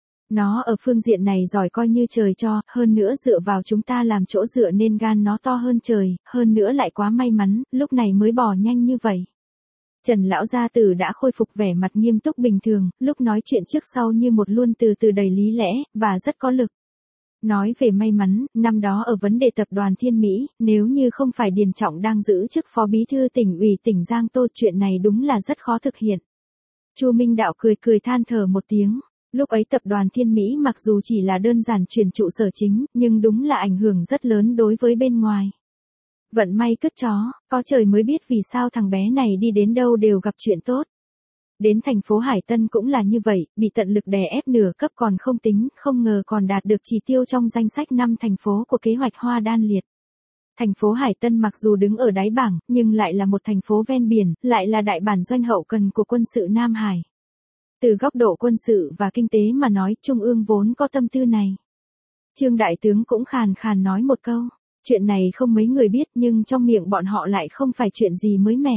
Nó ở phương diện này giỏi coi như trời cho, hơn nữa dựa vào chúng ta làm chỗ dựa nên gan nó to hơn trời, hơn nữa lại quá may mắn, lúc này mới bò nhanh như vậy. Trần lão gia tử đã khôi phục vẻ mặt nghiêm túc bình thường, lúc nói chuyện trước sau như một luôn từ từ đầy lý lẽ, và rất có lực. Nói về may mắn, năm đó ở vấn đề tập đoàn Thiên Mỹ, nếu như không phải Điền Trọng đang giữ chức phó bí thư tỉnh ủy tỉnh Giang Tô, chuyện này đúng là rất khó thực hiện. Chu Minh Đạo cười cười than thở một tiếng. Lúc ấy tập đoàn Thiên Mỹ mặc dù chỉ là đơn giản chuyển trụ sở chính, nhưng đúng là ảnh hưởng rất lớn đối với bên ngoài. Vận may cứt chó, có trời mới biết vì sao thằng bé này đi đến đâu đều gặp chuyện tốt. Đến thành phố Hải Tân cũng là như vậy, bị tận lực đè ép nửa cấp còn không tính, không ngờ còn đạt được chỉ tiêu trong danh sách 5 thành phố của kế hoạch Hoa Đan Liệt. Thành phố Hải Tân mặc dù đứng ở đáy bảng, nhưng lại là một thành phố ven biển, lại là đại bản doanh hậu cần của quân sự Nam Hải. Từ góc độ quân sự và kinh tế mà nói, Trung ương vốn có tâm tư này. Trương đại tướng cũng khàn khàn nói một câu, chuyện này không mấy người biết nhưng trong miệng bọn họ lại không phải chuyện gì mới mẻ.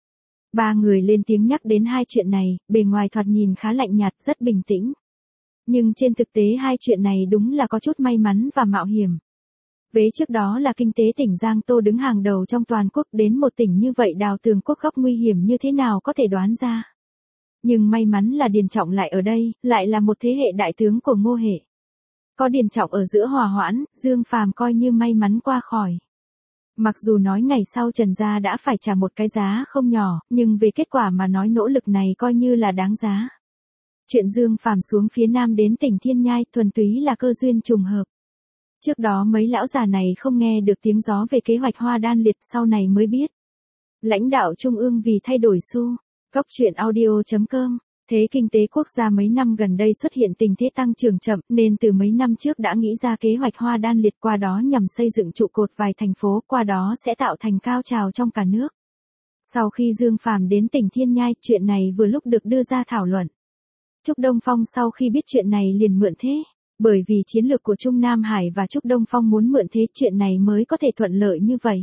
3 người lên tiếng nhắc đến hai chuyện này, bề ngoài thoạt nhìn khá lạnh nhạt, rất bình tĩnh. Nhưng trên thực tế hai chuyện này đúng là có chút may mắn và mạo hiểm. Vế trước đó là kinh tế tỉnh Giang Tô đứng hàng đầu trong toàn quốc, đến một tỉnh như vậy đào tường quốc góc nguy hiểm như thế nào có thể đoán ra. Nhưng may mắn là Điền Trọng lại ở đây, lại là một thế hệ đại tướng của Ngô Hệ. Có Điền Trọng ở giữa hòa hoãn, Dương Phàm coi như may mắn qua khỏi. Mặc dù nói ngày sau Trần gia đã phải trả một cái giá không nhỏ, nhưng về kết quả mà nói nỗ lực này coi như là đáng giá. Chuyện Dương Phàm xuống phía Nam đến tỉnh Thiên Nhai thuần túy là cơ duyên trùng hợp. Trước đó mấy lão già này không nghe được tiếng gió về kế hoạch Hoa Đan Liệt, sau này mới biết. Lãnh đạo Trung ương vì thay đổi xu. Góc chuyện audio.com. Thế kinh tế quốc gia mấy năm gần đây xuất hiện tình thế tăng trưởng chậm nên từ mấy năm trước đã nghĩ ra kế hoạch Hoa Đan Liệt, qua đó nhằm xây dựng trụ cột vài thành phố, qua đó sẽ tạo thành cao trào trong cả nước. Sau khi Dương Phàm đến tỉnh Thiên Nhai, chuyện này vừa lúc được đưa ra thảo luận. Trúc Đông Phong sau khi biết chuyện này liền mượn thế. Bởi vì chiến lược của Trung Nam Hải và Trúc Đông Phong muốn mượn thế chuyện này mới có thể thuận lợi như vậy.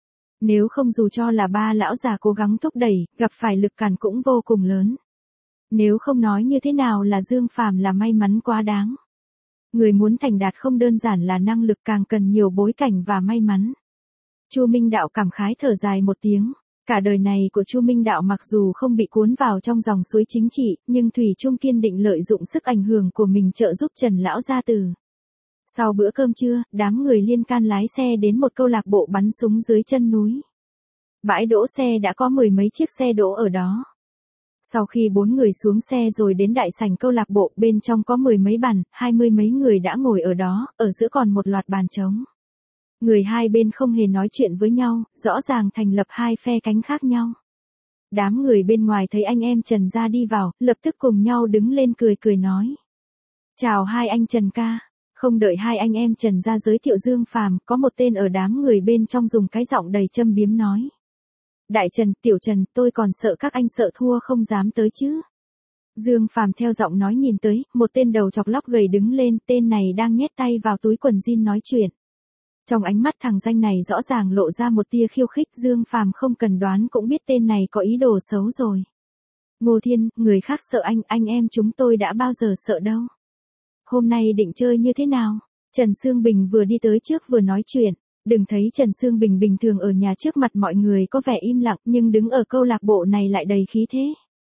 Nếu không dù cho là ba lão già cố gắng thúc đẩy, gặp phải lực cản cũng vô cùng lớn. Nếu không nói như thế nào là Dương Phàm là may mắn quá đáng. Người muốn thành đạt không đơn giản là năng lực, càng cần nhiều bối cảnh và may mắn. Chu Minh Đạo cảm khái thở dài một tiếng. Cả đời này của Chu Minh Đạo mặc dù không bị cuốn vào trong dòng suối chính trị, nhưng thủy chung kiên định lợi dụng sức ảnh hưởng của mình trợ giúp Trần Lão gia tử. Sau bữa cơm trưa, đám người liên can lái xe đến một câu lạc bộ bắn súng dưới chân núi. Bãi đỗ xe đã có mười mấy chiếc xe đỗ ở đó. Sau khi 4 người xuống xe rồi đến đại sảnh câu lạc bộ, bên trong có 10 mấy bàn, 20 mấy người đã ngồi ở đó, ở giữa còn một loạt bàn trống. Người hai bên không hề nói chuyện với nhau, rõ ràng thành lập hai phe cánh khác nhau. Đám người bên ngoài thấy anh em Trần gia đi vào, lập tức cùng nhau đứng lên cười cười nói. Chào hai anh Trần ca. Không đợi hai anh em Trần gia giới thiệu Dương Phàm, có một tên ở đám người bên trong dùng cái giọng đầy châm biếm nói. Đại Trần, Tiểu Trần, tôi còn sợ các anh sợ thua không dám tới chứ. Dương Phàm theo giọng nói nhìn tới, một tên đầu chọc lóc gầy đứng lên, tên này đang nhét tay vào túi quần jean nói chuyện. Trong ánh mắt thằng danh này rõ ràng lộ ra một tia khiêu khích, Dương Phàm không cần đoán cũng biết tên này có ý đồ xấu rồi. Ngô Thiên, người khác sợ anh em chúng tôi đã bao giờ sợ đâu. Hôm nay định chơi như thế nào? Trần Sương Bình vừa đi tới trước vừa nói chuyện. Đừng thấy Trần Sương Bình bình thường ở nhà trước mặt mọi người có vẻ im lặng, nhưng đứng ở câu lạc bộ này lại đầy khí thế.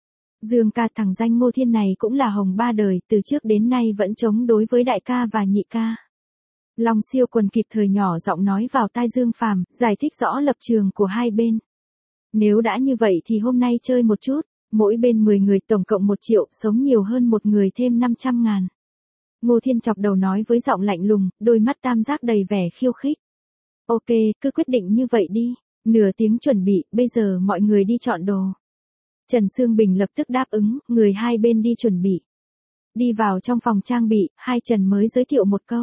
Dương ca, thằng danh Ngô Thiên này cũng là hồng ba đời, từ trước đến nay vẫn chống đối với đại ca và nhị ca. Long Siêu Quần kịp thời nhỏ giọng nói vào tai Dương Phàm, giải thích rõ lập trường của hai bên. Nếu đã như vậy thì hôm nay chơi một chút, mỗi bên 10 người tổng cộng 1 triệu, sống nhiều hơn một người thêm 500.000. Ngô Thiên chọc đầu nói với giọng lạnh lùng, đôi mắt tam giác đầy vẻ khiêu khích. Ok, cứ quyết định như vậy đi. Nửa tiếng chuẩn bị, bây giờ mọi người đi chọn đồ. Trần Sương Bình lập tức đáp ứng, người hai bên đi chuẩn bị. Đi vào trong phòng trang bị, hai Trần mới giới thiệu một câu.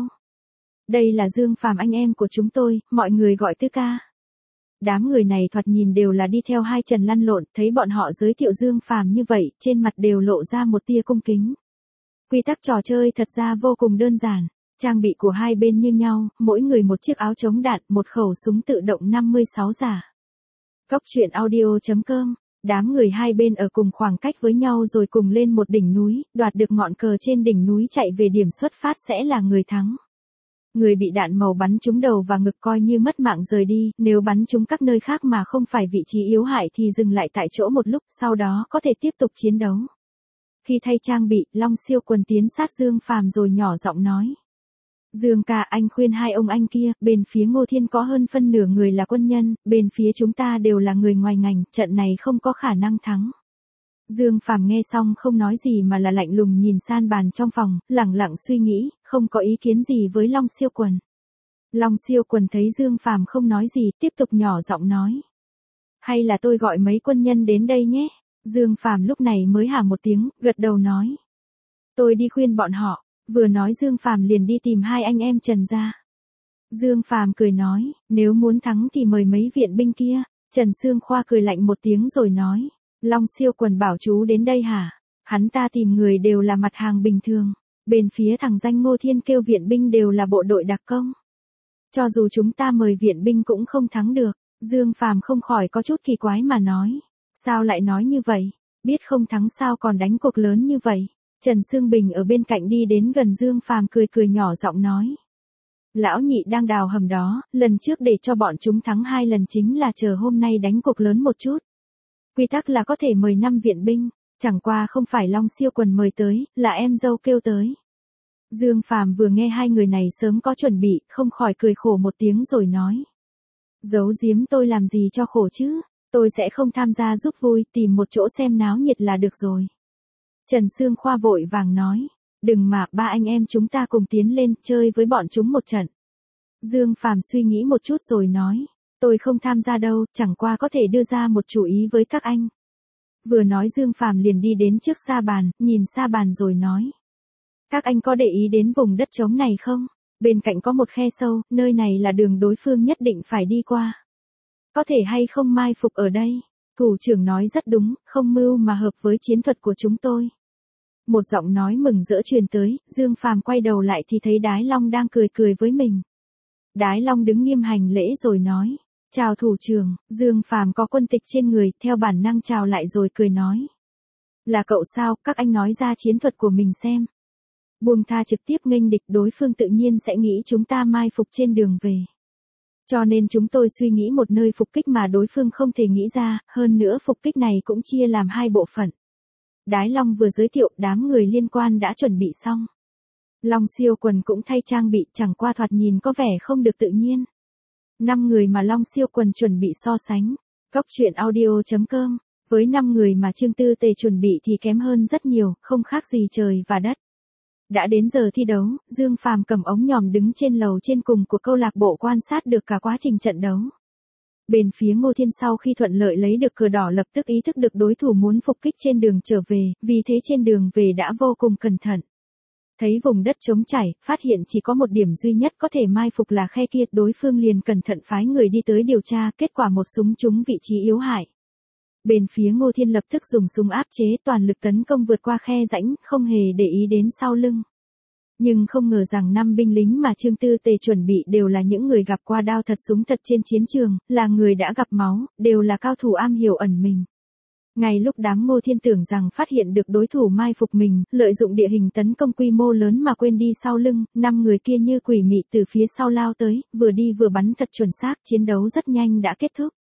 Đây là Dương Phàm anh em của chúng tôi, mọi người gọi Tư ca. Đám người này thoạt nhìn đều là đi theo hai Trần lăn lộn, thấy bọn họ giới thiệu Dương Phàm như vậy, trên mặt đều lộ ra một tia cung kính. Quy tắc trò chơi thật ra vô cùng đơn giản. Trang bị của hai bên như nhau, mỗi người một chiếc áo chống đạn, một khẩu súng tự động 56 giả. Góc chuyện audio.com. Đám người hai bên ở cùng khoảng cách với nhau rồi cùng lên một đỉnh núi, đoạt được ngọn cờ trên đỉnh núi chạy về điểm xuất phát sẽ là người thắng. Người bị đạn màu bắn trúng đầu và ngực coi như mất mạng rời đi, nếu bắn trúng các nơi khác mà không phải vị trí yếu hại thì dừng lại tại chỗ một lúc, sau đó có thể tiếp tục chiến đấu. Khi thay trang bị, Long Siêu Quần tiến sát Dương Phàm rồi nhỏ giọng nói. Dương ca, anh khuyên hai ông anh kia, bên phía Ngô Thiên có hơn phân nửa người là quân nhân, bên phía chúng ta đều là người ngoài ngành, trận này không có khả năng thắng. Dương Phàm nghe xong không nói gì mà là lạnh lùng nhìn san bàn trong phòng, lẳng lặng suy nghĩ, không có ý kiến gì với Long Siêu Quần. Long Siêu Quần thấy Dương Phàm không nói gì, tiếp tục nhỏ giọng nói. Hay là tôi gọi mấy quân nhân đến đây nhé. Dương Phàm lúc này mới hả một tiếng, gật đầu nói. Tôi đi khuyên bọn họ. Vừa nói Dương Phàm liền đi tìm hai anh em Trần gia. Dương Phàm cười nói, nếu muốn thắng thì mời mấy viện binh kia. Trần Sương Khoa cười lạnh một tiếng rồi nói, Long Siêu Quần bảo chú đến đây hả? Hắn ta tìm người đều là mặt hàng bình thường. Bên phía thằng danh Ngô Thiên kêu viện binh đều là bộ đội đặc công. Cho dù chúng ta mời viện binh cũng không thắng được. Dương Phàm không khỏi có chút kỳ quái mà nói. Sao lại nói như vậy? Biết không thắng sao còn đánh cuộc lớn như vậy? Trần Sương Bình ở bên cạnh đi đến gần Dương Phàm cười cười nhỏ giọng nói. Lão nhị đang đào hầm đó, lần trước để cho bọn chúng thắng 2 lần chính là chờ hôm nay đánh cuộc lớn một chút. Quy tắc là có thể mời 5 viện binh, chẳng qua không phải Long Siêu Quần mời tới, là em dâu kêu tới. Dương Phàm vừa nghe hai người này sớm có chuẩn bị, không khỏi cười khổ một tiếng rồi nói. Giấu giếm tôi làm gì cho khổ chứ, tôi sẽ không tham gia giúp vui, tìm một chỗ xem náo nhiệt là được rồi. Trần Sương Khoa vội vàng nói. Đừng mà, ba anh em chúng ta cùng tiến lên chơi với bọn chúng một trận. Dương Phàm suy nghĩ một chút rồi nói. Tôi không tham gia đâu, chẳng qua có thể đưa ra một chủ ý với các anh. Vừa nói Dương Phàm liền đi đến trước sa bàn, nhìn sa bàn rồi nói. Các anh có để ý đến vùng đất trống này không? Bên cạnh có một khe sâu, nơi này là đường đối phương nhất định phải đi qua. Có thể hay không mai phục ở đây? Thủ trưởng nói rất đúng, không mưu mà hợp với chiến thuật của chúng tôi. Một giọng nói mừng rỡ truyền tới, Dương Phàm quay đầu lại thì thấy Đái Long đang cười cười với mình. Đái Long đứng nghiêm hành lễ rồi nói. Chào thủ trưởng, Dương Phàm có quân tịch trên người, theo bản năng chào lại rồi cười nói. Là cậu sao, các anh nói ra chiến thuật của mình xem. Buông tha trực tiếp nghênh địch, đối phương tự nhiên sẽ nghĩ chúng ta mai phục trên đường về. Cho nên chúng tôi suy nghĩ một nơi phục kích mà đối phương không thể nghĩ ra, hơn nữa phục kích này cũng chia làm 2 bộ phận. Đái Long vừa giới thiệu, đám người liên quan đã chuẩn bị xong. Long Siêu Quần cũng thay trang bị, chẳng qua thoạt nhìn có vẻ không được tự nhiên. 5 người mà Long Siêu Quần chuẩn bị so sánh. Cóc truyện audio.com. Với 5 người mà Trương Tư Tề chuẩn bị thì kém hơn rất nhiều, không khác gì trời và đất. Đã đến giờ thi đấu, Dương Phàm cầm ống nhòm đứng trên lầu trên cùng của câu lạc bộ quan sát được cả quá trình trận đấu. Bên phía Ngô Thiên sau khi thuận lợi lấy được cờ đỏ lập tức ý thức được đối thủ muốn phục kích trên đường trở về, vì thế trên đường về đã vô cùng cẩn thận. Thấy vùng đất trống trải, phát hiện chỉ có một điểm duy nhất có thể mai phục là khe kia, đối phương liền cẩn thận phái người đi tới điều tra, kết quả một súng trúng vị trí yếu hại. Bên phía Ngô Thiên lập tức dùng súng áp chế toàn lực tấn công vượt qua khe rãnh, không hề để ý đến sau lưng. Nhưng không ngờ rằng 5 binh lính mà Trương Tư Tề chuẩn bị đều là những người gặp qua đao thật súng thật trên chiến trường, là người đã gặp máu, đều là cao thủ am hiểu ẩn mình. Ngay lúc đám Ngô Thiên tưởng rằng phát hiện được đối thủ mai phục mình, lợi dụng địa hình tấn công quy mô lớn mà quên đi sau lưng, 5 người kia như quỷ mị từ phía sau lao tới, vừa đi vừa bắn thật chuẩn xác, chiến đấu rất nhanh đã kết thúc.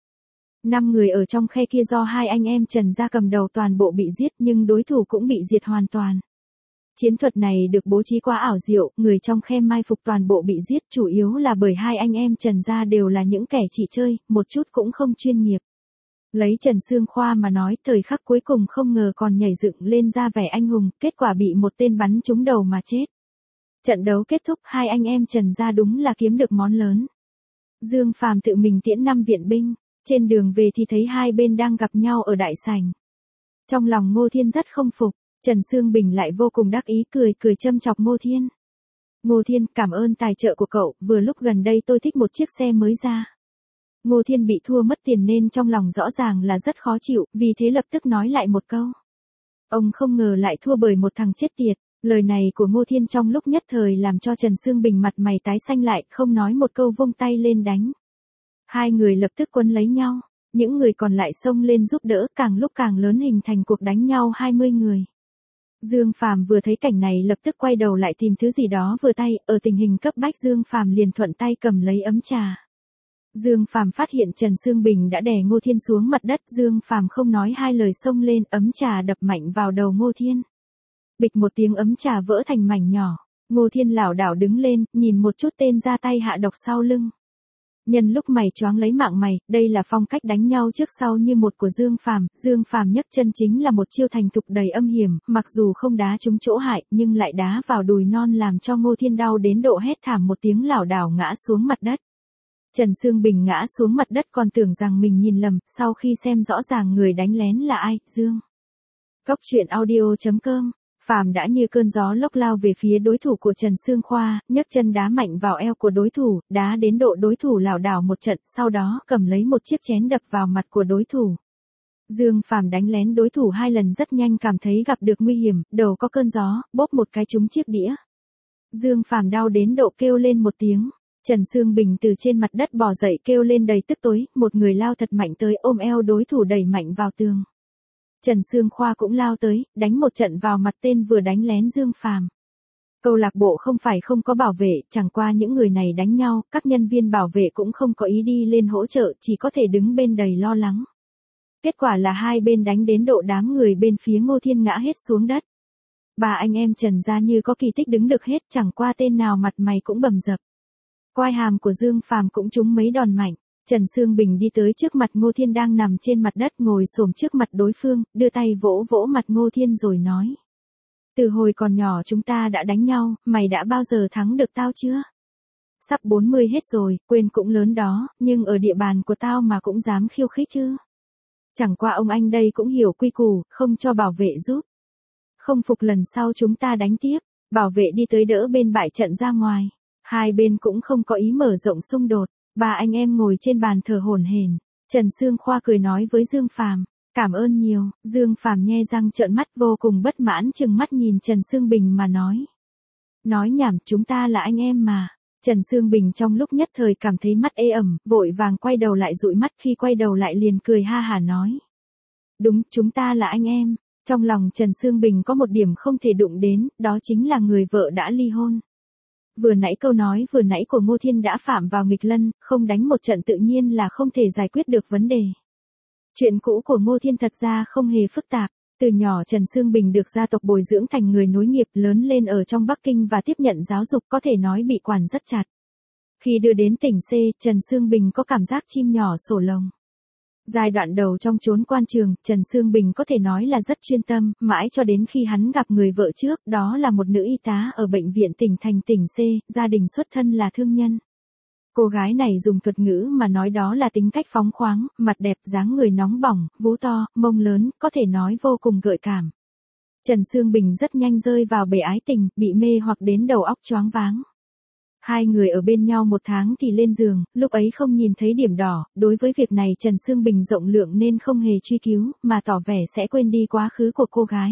5 người ở trong khe kia do 2 anh em Trần gia cầm đầu toàn bộ bị giết, nhưng đối thủ cũng bị diệt hoàn toàn. Chiến thuật này được bố trí quá ảo diệu, người trong khe mai phục toàn bộ bị giết, chủ yếu là bởi 2 anh em Trần gia đều là những kẻ chỉ chơi, một chút cũng không chuyên nghiệp. Lấy Trần Sương Khoa mà nói, thời khắc cuối cùng không ngờ còn nhảy dựng lên ra vẻ anh hùng, kết quả bị một tên bắn trúng đầu mà chết. Trận đấu kết thúc, 2 anh em Trần gia đúng là kiếm được món lớn. Dương Phàm tự mình tiễn 5 viện binh, trên đường về thì thấy hai bên đang gặp nhau ở đại sảnh. Trong lòng Ngô Thiên rất không phục, Trần Sương Bình lại vô cùng đắc ý cười châm chọc Ngô Thiên. Ngô Thiên, cảm ơn tài trợ của cậu, vừa lúc gần đây tôi thích một chiếc xe mới ra. Ngô Thiên bị thua mất tiền nên trong lòng rõ ràng là rất khó chịu, vì thế lập tức nói lại một câu. Ông không ngờ lại thua bởi một thằng chết tiệt. Lời này của Ngô Thiên trong lúc nhất thời làm cho Trần Sương Bình mặt mày tái xanh lại, không nói một câu vung tay lên đánh. Hai người lập tức quấn lấy nhau, những người còn lại xông lên giúp đỡ, càng lúc càng lớn hình thành cuộc đánh nhau 20 người. Dương Phàm vừa thấy cảnh này lập tức quay đầu lại tìm thứ gì đó vừa tay, ở tình hình cấp bách Dương Phàm liền thuận tay cầm lấy ấm trà. Dương Phàm phát hiện Trần Sương Bình đã đè Ngô Thiên xuống mặt đất, Dương Phàm không nói hai lời xông lên, ấm trà đập mạnh vào đầu Ngô Thiên. Bịch một tiếng, ấm trà vỡ thành mảnh nhỏ. Ngô Thiên lảo đảo đứng lên, nhìn một chút tên ra tay hạ độc sau lưng. Nhân lúc mày choáng lấy mạng mày, đây là phong cách đánh nhau trước sau như một của Dương Phàm nhấc chân chính là một chiêu thành thục đầy âm hiểm, mặc dù không đá trúng chỗ hại, nhưng lại đá vào đùi non làm cho Ngô Thiên đau đến độ hét thảm một tiếng, lảo đảo ngã xuống mặt đất. Trần Sương Bình ngã xuống mặt đất còn tưởng rằng mình nhìn lầm, sau khi xem rõ ràng người đánh lén là ai, Dương. Cóc truyện audio.com. Phàm đã như cơn gió lốc lao về phía đối thủ của Trần Sương Khoa, nhấc chân đá mạnh vào eo của đối thủ, đá đến độ đối thủ lảo đảo một trận, sau đó cầm lấy một chiếc chén đập vào mặt của đối thủ. Dương Phàm đánh lén đối thủ 2 lần rất nhanh cảm thấy gặp được nguy hiểm, đầu có cơn gió, bóp một cái trúng chiếc đĩa. Dương Phàm đau đến độ kêu lên một tiếng. Trần Sương Bình từ trên mặt đất bò dậy kêu lên đầy tức tối, một người lao thật mạnh tới ôm eo đối thủ đẩy mạnh vào tường. Trần Sương Khoa cũng lao tới, đánh một trận vào mặt tên vừa đánh lén Dương Phàm. Câu lạc bộ không phải không có bảo vệ, chẳng qua những người này đánh nhau, các nhân viên bảo vệ cũng không có ý đi lên hỗ trợ, chỉ có thể đứng bên đầy lo lắng. Kết quả là hai bên đánh đến độ đám người bên phía Ngô Thiên ngã hết xuống đất. 3 anh em Trần gia như có kỳ tích đứng được hết, chẳng qua tên nào mặt mày cũng bầm dập. Quai hàm của Dương Phàm cũng trúng mấy đòn mạnh. Trần Sương Bình đi tới trước mặt Ngô Thiên đang nằm trên mặt đất, ngồi xổm trước mặt đối phương, đưa tay vỗ vỗ mặt Ngô Thiên rồi nói. Từ hồi còn nhỏ chúng ta đã đánh nhau, mày đã bao giờ thắng được tao chưa? Sắp 40 hết rồi, quên cũng lớn đó, nhưng ở địa bàn của tao mà cũng dám khiêu khích chứ. Chẳng qua ông anh đây cũng hiểu quy củ, không cho bảo vệ giúp. Không phục lần sau chúng ta đánh tiếp, bảo vệ đi tới đỡ bên bại trận ra ngoài. Hai bên cũng không có ý mở rộng xung đột, ba anh em ngồi trên bàn thở hổn hển. Trần Sương Khoa cười nói với Dương Phàm, cảm ơn nhiều. Dương Phàm nhe răng trợn mắt vô cùng bất mãn chừng mắt nhìn Trần Sương Bình mà nói. Nói nhảm, chúng ta là anh em mà. Trần Sương Bình trong lúc nhất thời cảm thấy mắt ê ẩm, vội vàng quay đầu lại dụi mắt, khi quay đầu lại liền cười ha hả nói. Đúng, chúng ta là anh em. Trong lòng Trần Sương Bình có một điểm không thể đụng đến, đó chính là người vợ đã ly hôn. Vừa nãy câu nói vừa nãy của Ngô Thiên đã phạm vào nghịch lân, không đánh một trận tự nhiên là không thể giải quyết được vấn đề. Chuyện cũ của Ngô Thiên thật ra không hề phức tạp. Từ nhỏ Trần Sương Bình được gia tộc bồi dưỡng thành người nối nghiệp, lớn lên ở trong Bắc Kinh và tiếp nhận giáo dục, có thể nói bị quản rất chặt. Khi đưa đến tỉnh C, Trần Sương Bình có cảm giác chim nhỏ sổ lồng. Giai đoạn đầu trong chốn quan trường, Trần Sương Bình có thể nói là rất chuyên tâm, mãi cho đến khi hắn gặp người vợ trước, đó là một nữ y tá ở bệnh viện tỉnh thành tỉnh C, gia đình xuất thân là thương nhân. Cô gái này dùng thuật ngữ mà nói đó là tính cách phóng khoáng, mặt đẹp, dáng người nóng bỏng, vú to, mông lớn, có thể nói vô cùng gợi cảm. Trần Sương Bình rất nhanh rơi vào bể ái tình, bị mê hoặc đến đầu óc choáng váng. Hai người ở bên nhau 1 tháng thì lên giường, lúc ấy không nhìn thấy điểm đỏ, đối với việc này Trần Sương Bình rộng lượng nên không hề truy cứu, mà tỏ vẻ sẽ quên đi quá khứ của cô gái.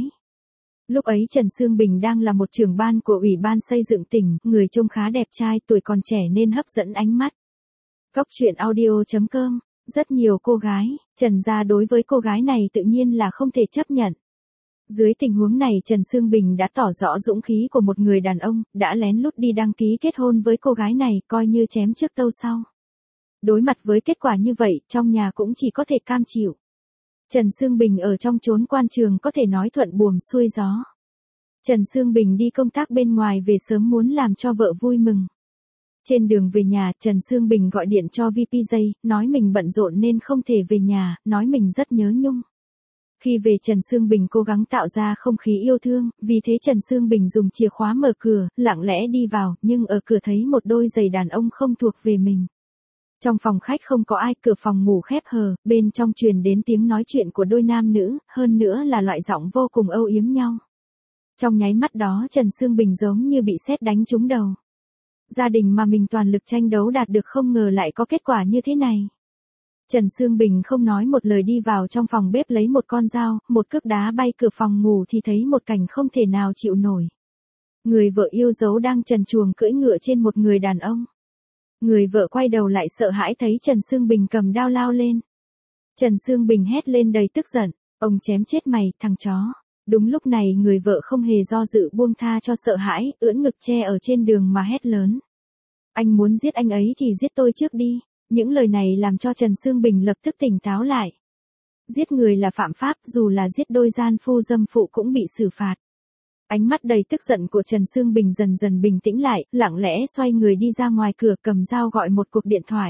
Lúc ấy Trần Sương Bình đang là một trưởng ban của Ủy ban xây dựng tỉnh, người trông khá đẹp trai, tuổi còn trẻ nên hấp dẫn ánh mắt. Góc truyện audio.com, rất nhiều cô gái, Trần gia đối với cô gái này tự nhiên là không thể chấp nhận. Dưới tình huống này Trần Sương Bình đã tỏ rõ dũng khí của một người đàn ông, đã lén lút đi đăng ký kết hôn với cô gái này, coi như chém trước tâu sau. Đối mặt với kết quả như vậy, trong nhà cũng chỉ có thể cam chịu. Trần Sương Bình ở trong chốn quan trường có thể nói thuận buồm xuôi gió. Trần Sương Bình đi công tác bên ngoài về sớm muốn làm cho vợ vui mừng. Trên đường về nhà, Trần Sương Bình gọi điện cho VPJ, nói mình bận rộn nên không thể về nhà, nói mình rất nhớ Nhung. Khi về Trần Sương Bình cố gắng tạo ra không khí yêu thương, vì thế Trần Sương Bình dùng chìa khóa mở cửa, lặng lẽ đi vào, nhưng ở cửa thấy một đôi giày đàn ông không thuộc về mình. Trong phòng khách không có ai, cửa phòng ngủ khép hờ, bên trong truyền đến tiếng nói chuyện của đôi nam nữ, hơn nữa là loại giọng vô cùng âu yếm nhau. Trong nháy mắt đó Trần Sương Bình giống như bị sét đánh trúng đầu. Gia đình mà mình toàn lực tranh đấu đạt được không ngờ lại có kết quả như thế này. Trần Sương Bình không nói một lời đi vào trong phòng bếp lấy một con dao, một cước đá bay cửa phòng ngủ thì thấy một cảnh không thể nào chịu nổi. Người vợ yêu dấu đang trần truồng cưỡi ngựa trên một người đàn ông. Người vợ quay đầu lại sợ hãi thấy Trần Sương Bình cầm đao lao lên. Trần Sương Bình hét lên đầy tức giận, ông chém chết mày, thằng chó. Đúng lúc này người vợ không hề do dự buông tha cho sợ hãi, ưỡn ngực che ở trên đường mà hét lớn. Anh muốn giết anh ấy thì giết tôi trước đi. Những lời này làm cho Trần Sương Bình lập tức tỉnh táo lại. Giết người là phạm pháp, dù là giết đôi gian phu dâm phụ cũng bị xử phạt. Ánh mắt đầy tức giận của Trần Sương Bình dần dần bình tĩnh lại, lặng lẽ xoay người đi ra ngoài cửa cầm dao gọi một cuộc điện thoại.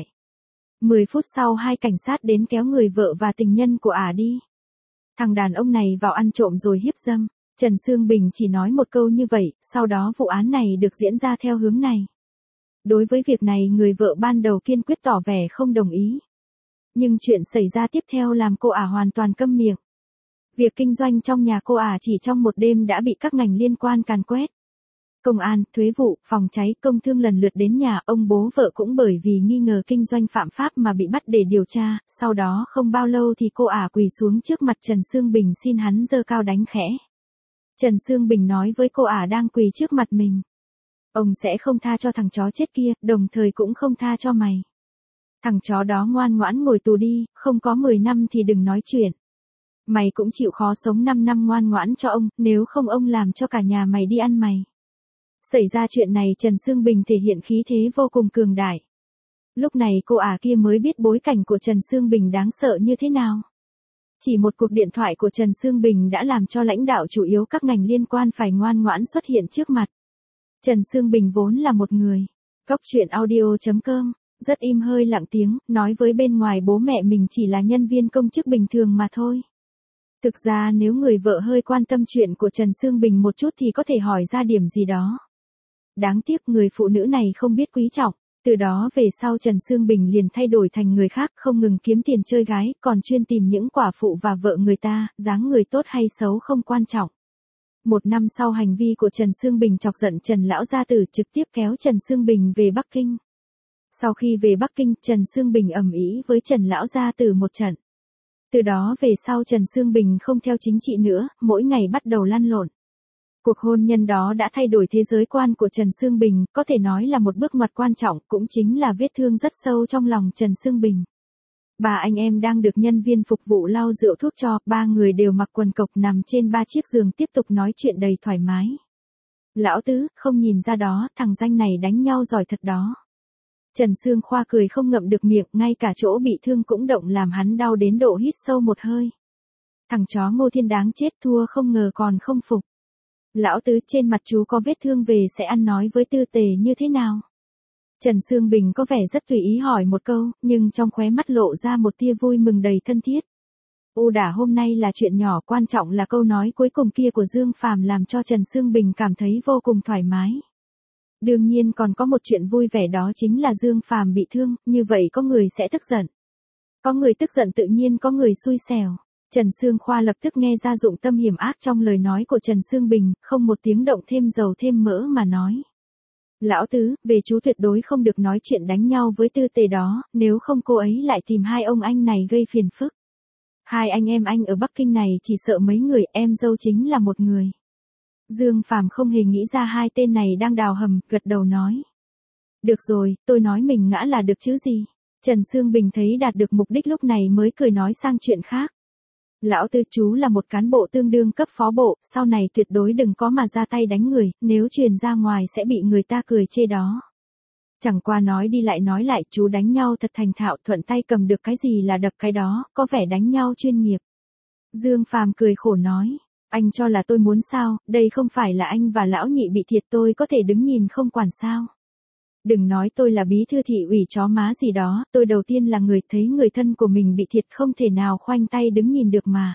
10 phút sau 2 cảnh sát đến kéo người vợ và tình nhân của ả đi. Thằng đàn ông này vào ăn trộm rồi hiếp dâm. Trần Sương Bình chỉ nói một câu như vậy, sau đó vụ án này được diễn ra theo hướng này. Đối với việc này người vợ ban đầu kiên quyết tỏ vẻ không đồng ý. Nhưng chuyện xảy ra tiếp theo làm cô ả hoàn toàn câm miệng. Việc kinh doanh trong nhà cô ả chỉ trong một đêm đã bị các ngành liên quan càn quét. Công an, thuế vụ, phòng cháy, công thương lần lượt đến nhà, ông bố vợ cũng bởi vì nghi ngờ kinh doanh phạm pháp mà bị bắt để điều tra, sau đó không bao lâu thì cô ả quỳ xuống trước mặt Trần Sương Bình xin hắn giơ cao đánh khẽ. Trần Sương Bình nói với cô ả đang quỳ trước mặt mình. Ông sẽ không tha cho thằng chó chết kia, đồng thời cũng không tha cho mày. Thằng chó đó ngoan ngoãn ngồi tù đi, không có 10 năm thì đừng nói chuyện. Mày cũng chịu khó sống 5 năm ngoan ngoãn cho ông, nếu không ông làm cho cả nhà mày đi ăn mày. Xảy ra chuyện này Trần Sương Bình thể hiện khí thế vô cùng cường đại. Lúc này cô ả kia mới biết bối cảnh của Trần Sương Bình đáng sợ như thế nào. Chỉ một cuộc điện thoại của Trần Sương Bình đã làm cho lãnh đạo chủ yếu các ngành liên quan phải ngoan ngoãn xuất hiện trước mặt. Trần Sương Bình vốn là một người. Góc truyện audio.com, rất im hơi lặng tiếng, nói với bên ngoài bố mẹ mình chỉ là nhân viên công chức bình thường mà thôi. Thực ra nếu người vợ hơi quan tâm chuyện của Trần Sương Bình một chút thì có thể hỏi ra điểm gì đó. Đáng tiếc người phụ nữ này không biết quý trọng. Từ đó về sau Trần Sương Bình liền thay đổi thành người khác, không ngừng kiếm tiền chơi gái, còn chuyên tìm những quả phụ và vợ người ta, dáng người tốt hay xấu không quan trọng. Một năm sau hành vi của Trần Sương Bình chọc giận Trần Lão Gia Tử, trực tiếp kéo Trần Sương Bình về Bắc Kinh. Sau khi về Bắc Kinh, Trần Sương Bình ầm ĩ với Trần Lão Gia Tử một trận. Từ đó về sau Trần Sương Bình không theo chính trị nữa, mỗi ngày bắt đầu lăn lộn. Cuộc hôn nhân đó đã thay đổi thế giới quan của Trần Sương Bình, có thể nói là một bước ngoặt quan trọng, cũng chính là vết thương rất sâu trong lòng Trần Sương Bình. Ba anh em đang được nhân viên phục vụ lau rượu thuốc cho, ba người đều mặc quần cộc nằm trên ba chiếc giường tiếp tục nói chuyện đầy thoải mái. Lão Tứ, không nhìn ra đó, thằng danh này đánh nhau giỏi thật đó. Trần Sương Khoa cười không ngậm được miệng, ngay cả chỗ bị thương cũng động làm hắn đau đến độ hít sâu một hơi. Thằng chó Ngô Thiên đáng chết, thua không ngờ còn không phục. Lão Tứ, trên mặt chú có vết thương, về sẽ ăn nói với Tư Tề như thế nào? Trần Sương Bình có vẻ rất tùy ý hỏi một câu, nhưng trong khóe mắt lộ ra một tia vui mừng đầy thân thiết. U đả hôm nay là chuyện nhỏ, quan trọng là câu nói cuối cùng kia của Dương Phàm làm cho Trần Sương Bình cảm thấy vô cùng thoải mái. Đương nhiên còn có một chuyện vui vẻ, đó chính là Dương Phàm bị thương, như vậy có người sẽ tức giận. Có người tức giận tự nhiên có người xui xẻo. Trần Sương Khoa lập tức nghe ra dụng tâm hiểm ác trong lời nói của Trần Sương Bình, không một tiếng động thêm dầu thêm mỡ mà nói. Lão Tứ, về chú tuyệt đối không được nói chuyện đánh nhau với Tư Tề đó, nếu không cô ấy lại tìm hai ông anh này gây phiền phức. Hai anh em anh ở Bắc Kinh này chỉ sợ mấy người, em dâu chính là một người. Dương Phàm không hề nghĩ ra hai tên này đang đào hầm, gật đầu nói. Được rồi, tôi nói mình ngã là được chứ gì. Trần Sương Bình thấy đạt được mục đích lúc này mới cười nói sang chuyện khác. Lão Tư, chú là một cán bộ tương đương cấp phó bộ, sau này tuyệt đối đừng có mà ra tay đánh người, nếu truyền ra ngoài sẽ bị người ta cười chê đó. Chẳng qua nói đi lại nói lại, chú đánh nhau thật thành thạo, thuận tay cầm được cái gì là đập cái đó, có vẻ đánh nhau chuyên nghiệp. Dương Phàm cười khổ nói, anh cho là tôi muốn sao, đây không phải là anh và lão nhị bị thiệt tôi có thể đứng nhìn không quản sao. Đừng nói tôi là bí thư thị ủy chó má gì đó, tôi đầu tiên là người thấy người thân của mình bị thiệt không thể nào khoanh tay đứng nhìn được mà.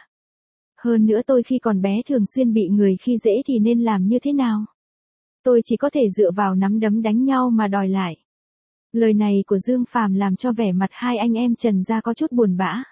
Hơn nữa tôi khi còn bé thường xuyên bị người khi dễ thì nên làm như thế nào? Tôi chỉ có thể dựa vào nắm đấm đánh nhau mà đòi lại. Lời này của Dương Phàm làm cho vẻ mặt hai anh em Trần gia có chút buồn bã.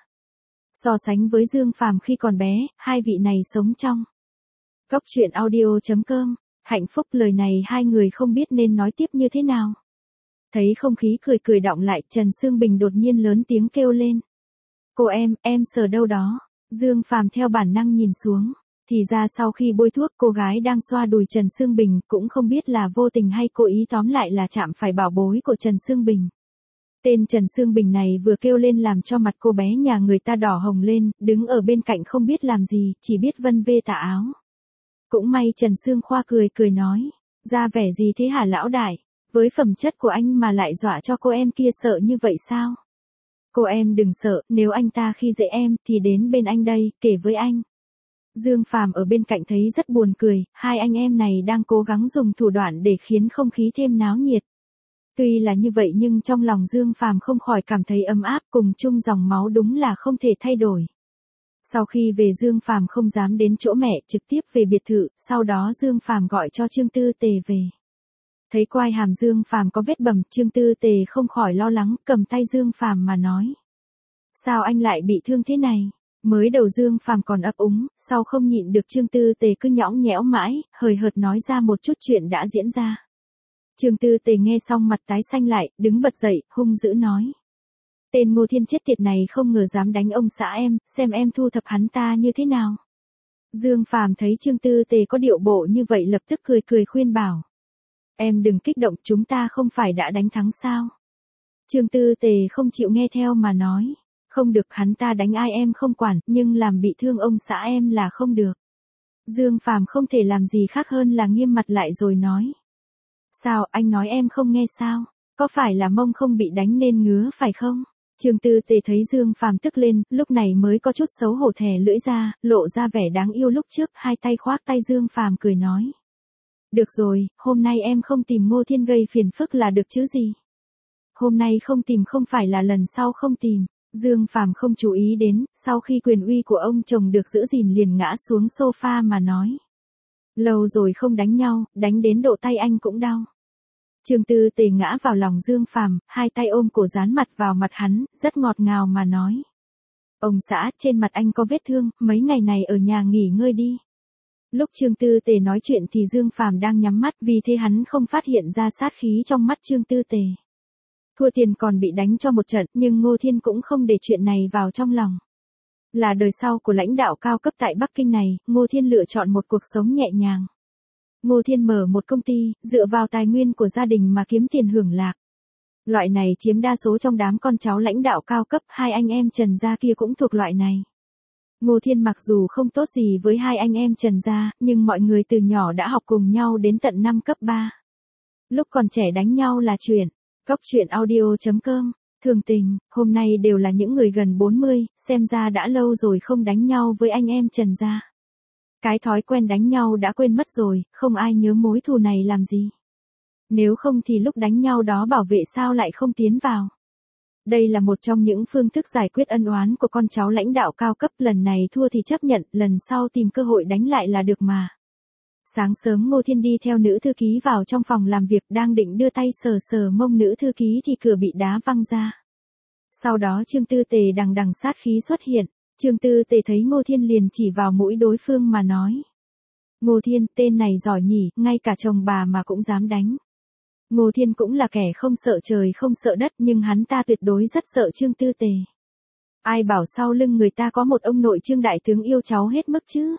So sánh với Dương Phàm khi còn bé, hai vị này sống trong Góc Truyện Audio.com, hạnh phúc, lời này hai người không biết nên nói tiếp như thế nào. Thấy không khí cười cười đọng lại, Trần Sương Bình đột nhiên lớn tiếng kêu lên. Cô em sờ đâu đó. Dương Phàm theo bản năng nhìn xuống, thì ra sau khi bôi thuốc cô gái đang xoa đùi Trần Sương Bình, cũng không biết là vô tình hay cố ý, tóm lại là chạm phải bảo bối của Trần Sương Bình. Tên Trần Sương Bình này vừa kêu lên làm cho mặt cô bé nhà người ta đỏ hồng lên, đứng ở bên cạnh không biết làm gì, chỉ biết vân vê tà áo. Cũng may Trần Sương Khoa cười cười nói, ra vẻ gì thế hả lão đại, với phẩm chất của anh mà lại dọa cho cô em kia sợ như vậy sao? Cô em đừng sợ, nếu anh ta khi dễ em thì đến bên anh đây, kể với anh. Dương Phàm ở bên cạnh thấy rất buồn cười, hai anh em này đang cố gắng dùng thủ đoạn để khiến không khí thêm náo nhiệt. Tuy là như vậy nhưng trong lòng Dương Phàm không khỏi cảm thấy ấm áp, cùng chung dòng máu đúng là không thể thay đổi. Sau khi về Dương Phàm không dám đến chỗ mẹ, trực tiếp về biệt thự, sau đó Dương Phàm gọi cho Trương Tư Tề về. Thấy quai hàm Dương Phàm có vết bầm, Trương Tư Tề không khỏi lo lắng, cầm tay Dương Phàm mà nói. Sao anh lại bị thương thế này? Mới đầu Dương Phàm còn ấp úng, sau không nhịn được Trương Tư Tề cứ nhõng nhẽo mãi, hời hợt nói ra một chút chuyện đã diễn ra. Trương Tư Tề nghe xong mặt tái xanh lại, đứng bật dậy, hung dữ nói. Tên Ngô Thiên chết tiệt này không ngờ dám đánh ông xã em, xem em thu thập hắn ta như thế nào. Dương Phàm thấy Trương Tư Tề có điệu bộ như vậy lập tức cười cười khuyên bảo. Em đừng kích động, chúng ta không phải đã đánh thắng sao? Trương Tư Tề không chịu nghe theo mà nói. Không được, hắn ta đánh ai em không quản, nhưng làm bị thương ông xã em là không được. Dương Phàm không thể làm gì khác hơn là nghiêm mặt lại rồi nói. Sao, anh nói em không nghe sao? Có phải là mông không bị đánh nên ngứa phải không? Trương Tư Tề thấy Dương Phàm tức lên, lúc này mới có chút xấu hổ thè lưỡi ra, lộ ra vẻ đáng yêu lúc trước, hai tay khoác tay Dương Phàm cười nói. Được rồi, hôm nay em không tìm Ngô Thiên gây phiền phức là được chứ gì? Hôm nay không tìm không phải là lần sau không tìm. Dương Phàm không chú ý đến, sau khi quyền uy của ông chồng được giữ gìn liền ngã xuống sofa mà nói. Lâu rồi không đánh nhau, đánh đến độ tay anh cũng đau. Trương Tư Tề ngã vào lòng Dương Phàm, hai tay ôm cổ dán mặt vào mặt hắn, rất ngọt ngào mà nói. Ông xã, trên mặt anh có vết thương, mấy ngày này ở nhà nghỉ ngơi đi. Lúc Trương Tư Tề nói chuyện thì Dương Phàm đang nhắm mắt, vì thế hắn không phát hiện ra sát khí trong mắt Trương Tư Tề. Thua tiền còn bị đánh cho một trận, nhưng Ngô Thiên cũng không để chuyện này vào trong lòng. Là đời sau của lãnh đạo cao cấp tại Bắc Kinh này, Ngô Thiên lựa chọn một cuộc sống nhẹ nhàng. Ngô Thiên mở một công ty, dựa vào tài nguyên của gia đình mà kiếm tiền hưởng lạc. Loại này chiếm đa số trong đám con cháu lãnh đạo cao cấp, hai anh em Trần gia kia cũng thuộc loại này. Ngô Thiên mặc dù không tốt gì với hai anh em Trần gia, nhưng mọi người từ nhỏ đã học cùng nhau đến tận năm cấp 3. Lúc còn trẻ đánh nhau là chuyện. Góc truyện audio.com, thường tình, hôm nay đều là những người gần 40, xem ra đã lâu rồi không đánh nhau với anh em Trần gia. Cái thói quen đánh nhau đã quên mất rồi, không ai nhớ mối thù này làm gì. Nếu không thì lúc đánh nhau đó bảo vệ sao lại không tiến vào. Đây là một trong những phương thức giải quyết ân oán của con cháu lãnh đạo cao cấp, lần này thua thì chấp nhận, lần sau tìm cơ hội đánh lại là được mà. Sáng sớm Ngô Thiên đi theo nữ thư ký vào trong phòng làm việc, đang định đưa tay sờ sờ mông nữ thư ký thì cửa bị đá văng ra. Sau đó Trương Tư Tề đằng đằng sát khí xuất hiện, Trương Tư Tề thấy Ngô Thiên liền chỉ vào mũi đối phương mà nói. Ngô Thiên, tên này giỏi nhỉ, ngay cả chồng bà mà cũng dám đánh. Ngô Thiên cũng là kẻ không sợ trời không sợ đất, nhưng hắn ta tuyệt đối rất sợ Trương Tư Tề. Ai bảo sau lưng người ta có một ông nội Trương đại tướng yêu cháu hết mức chứ.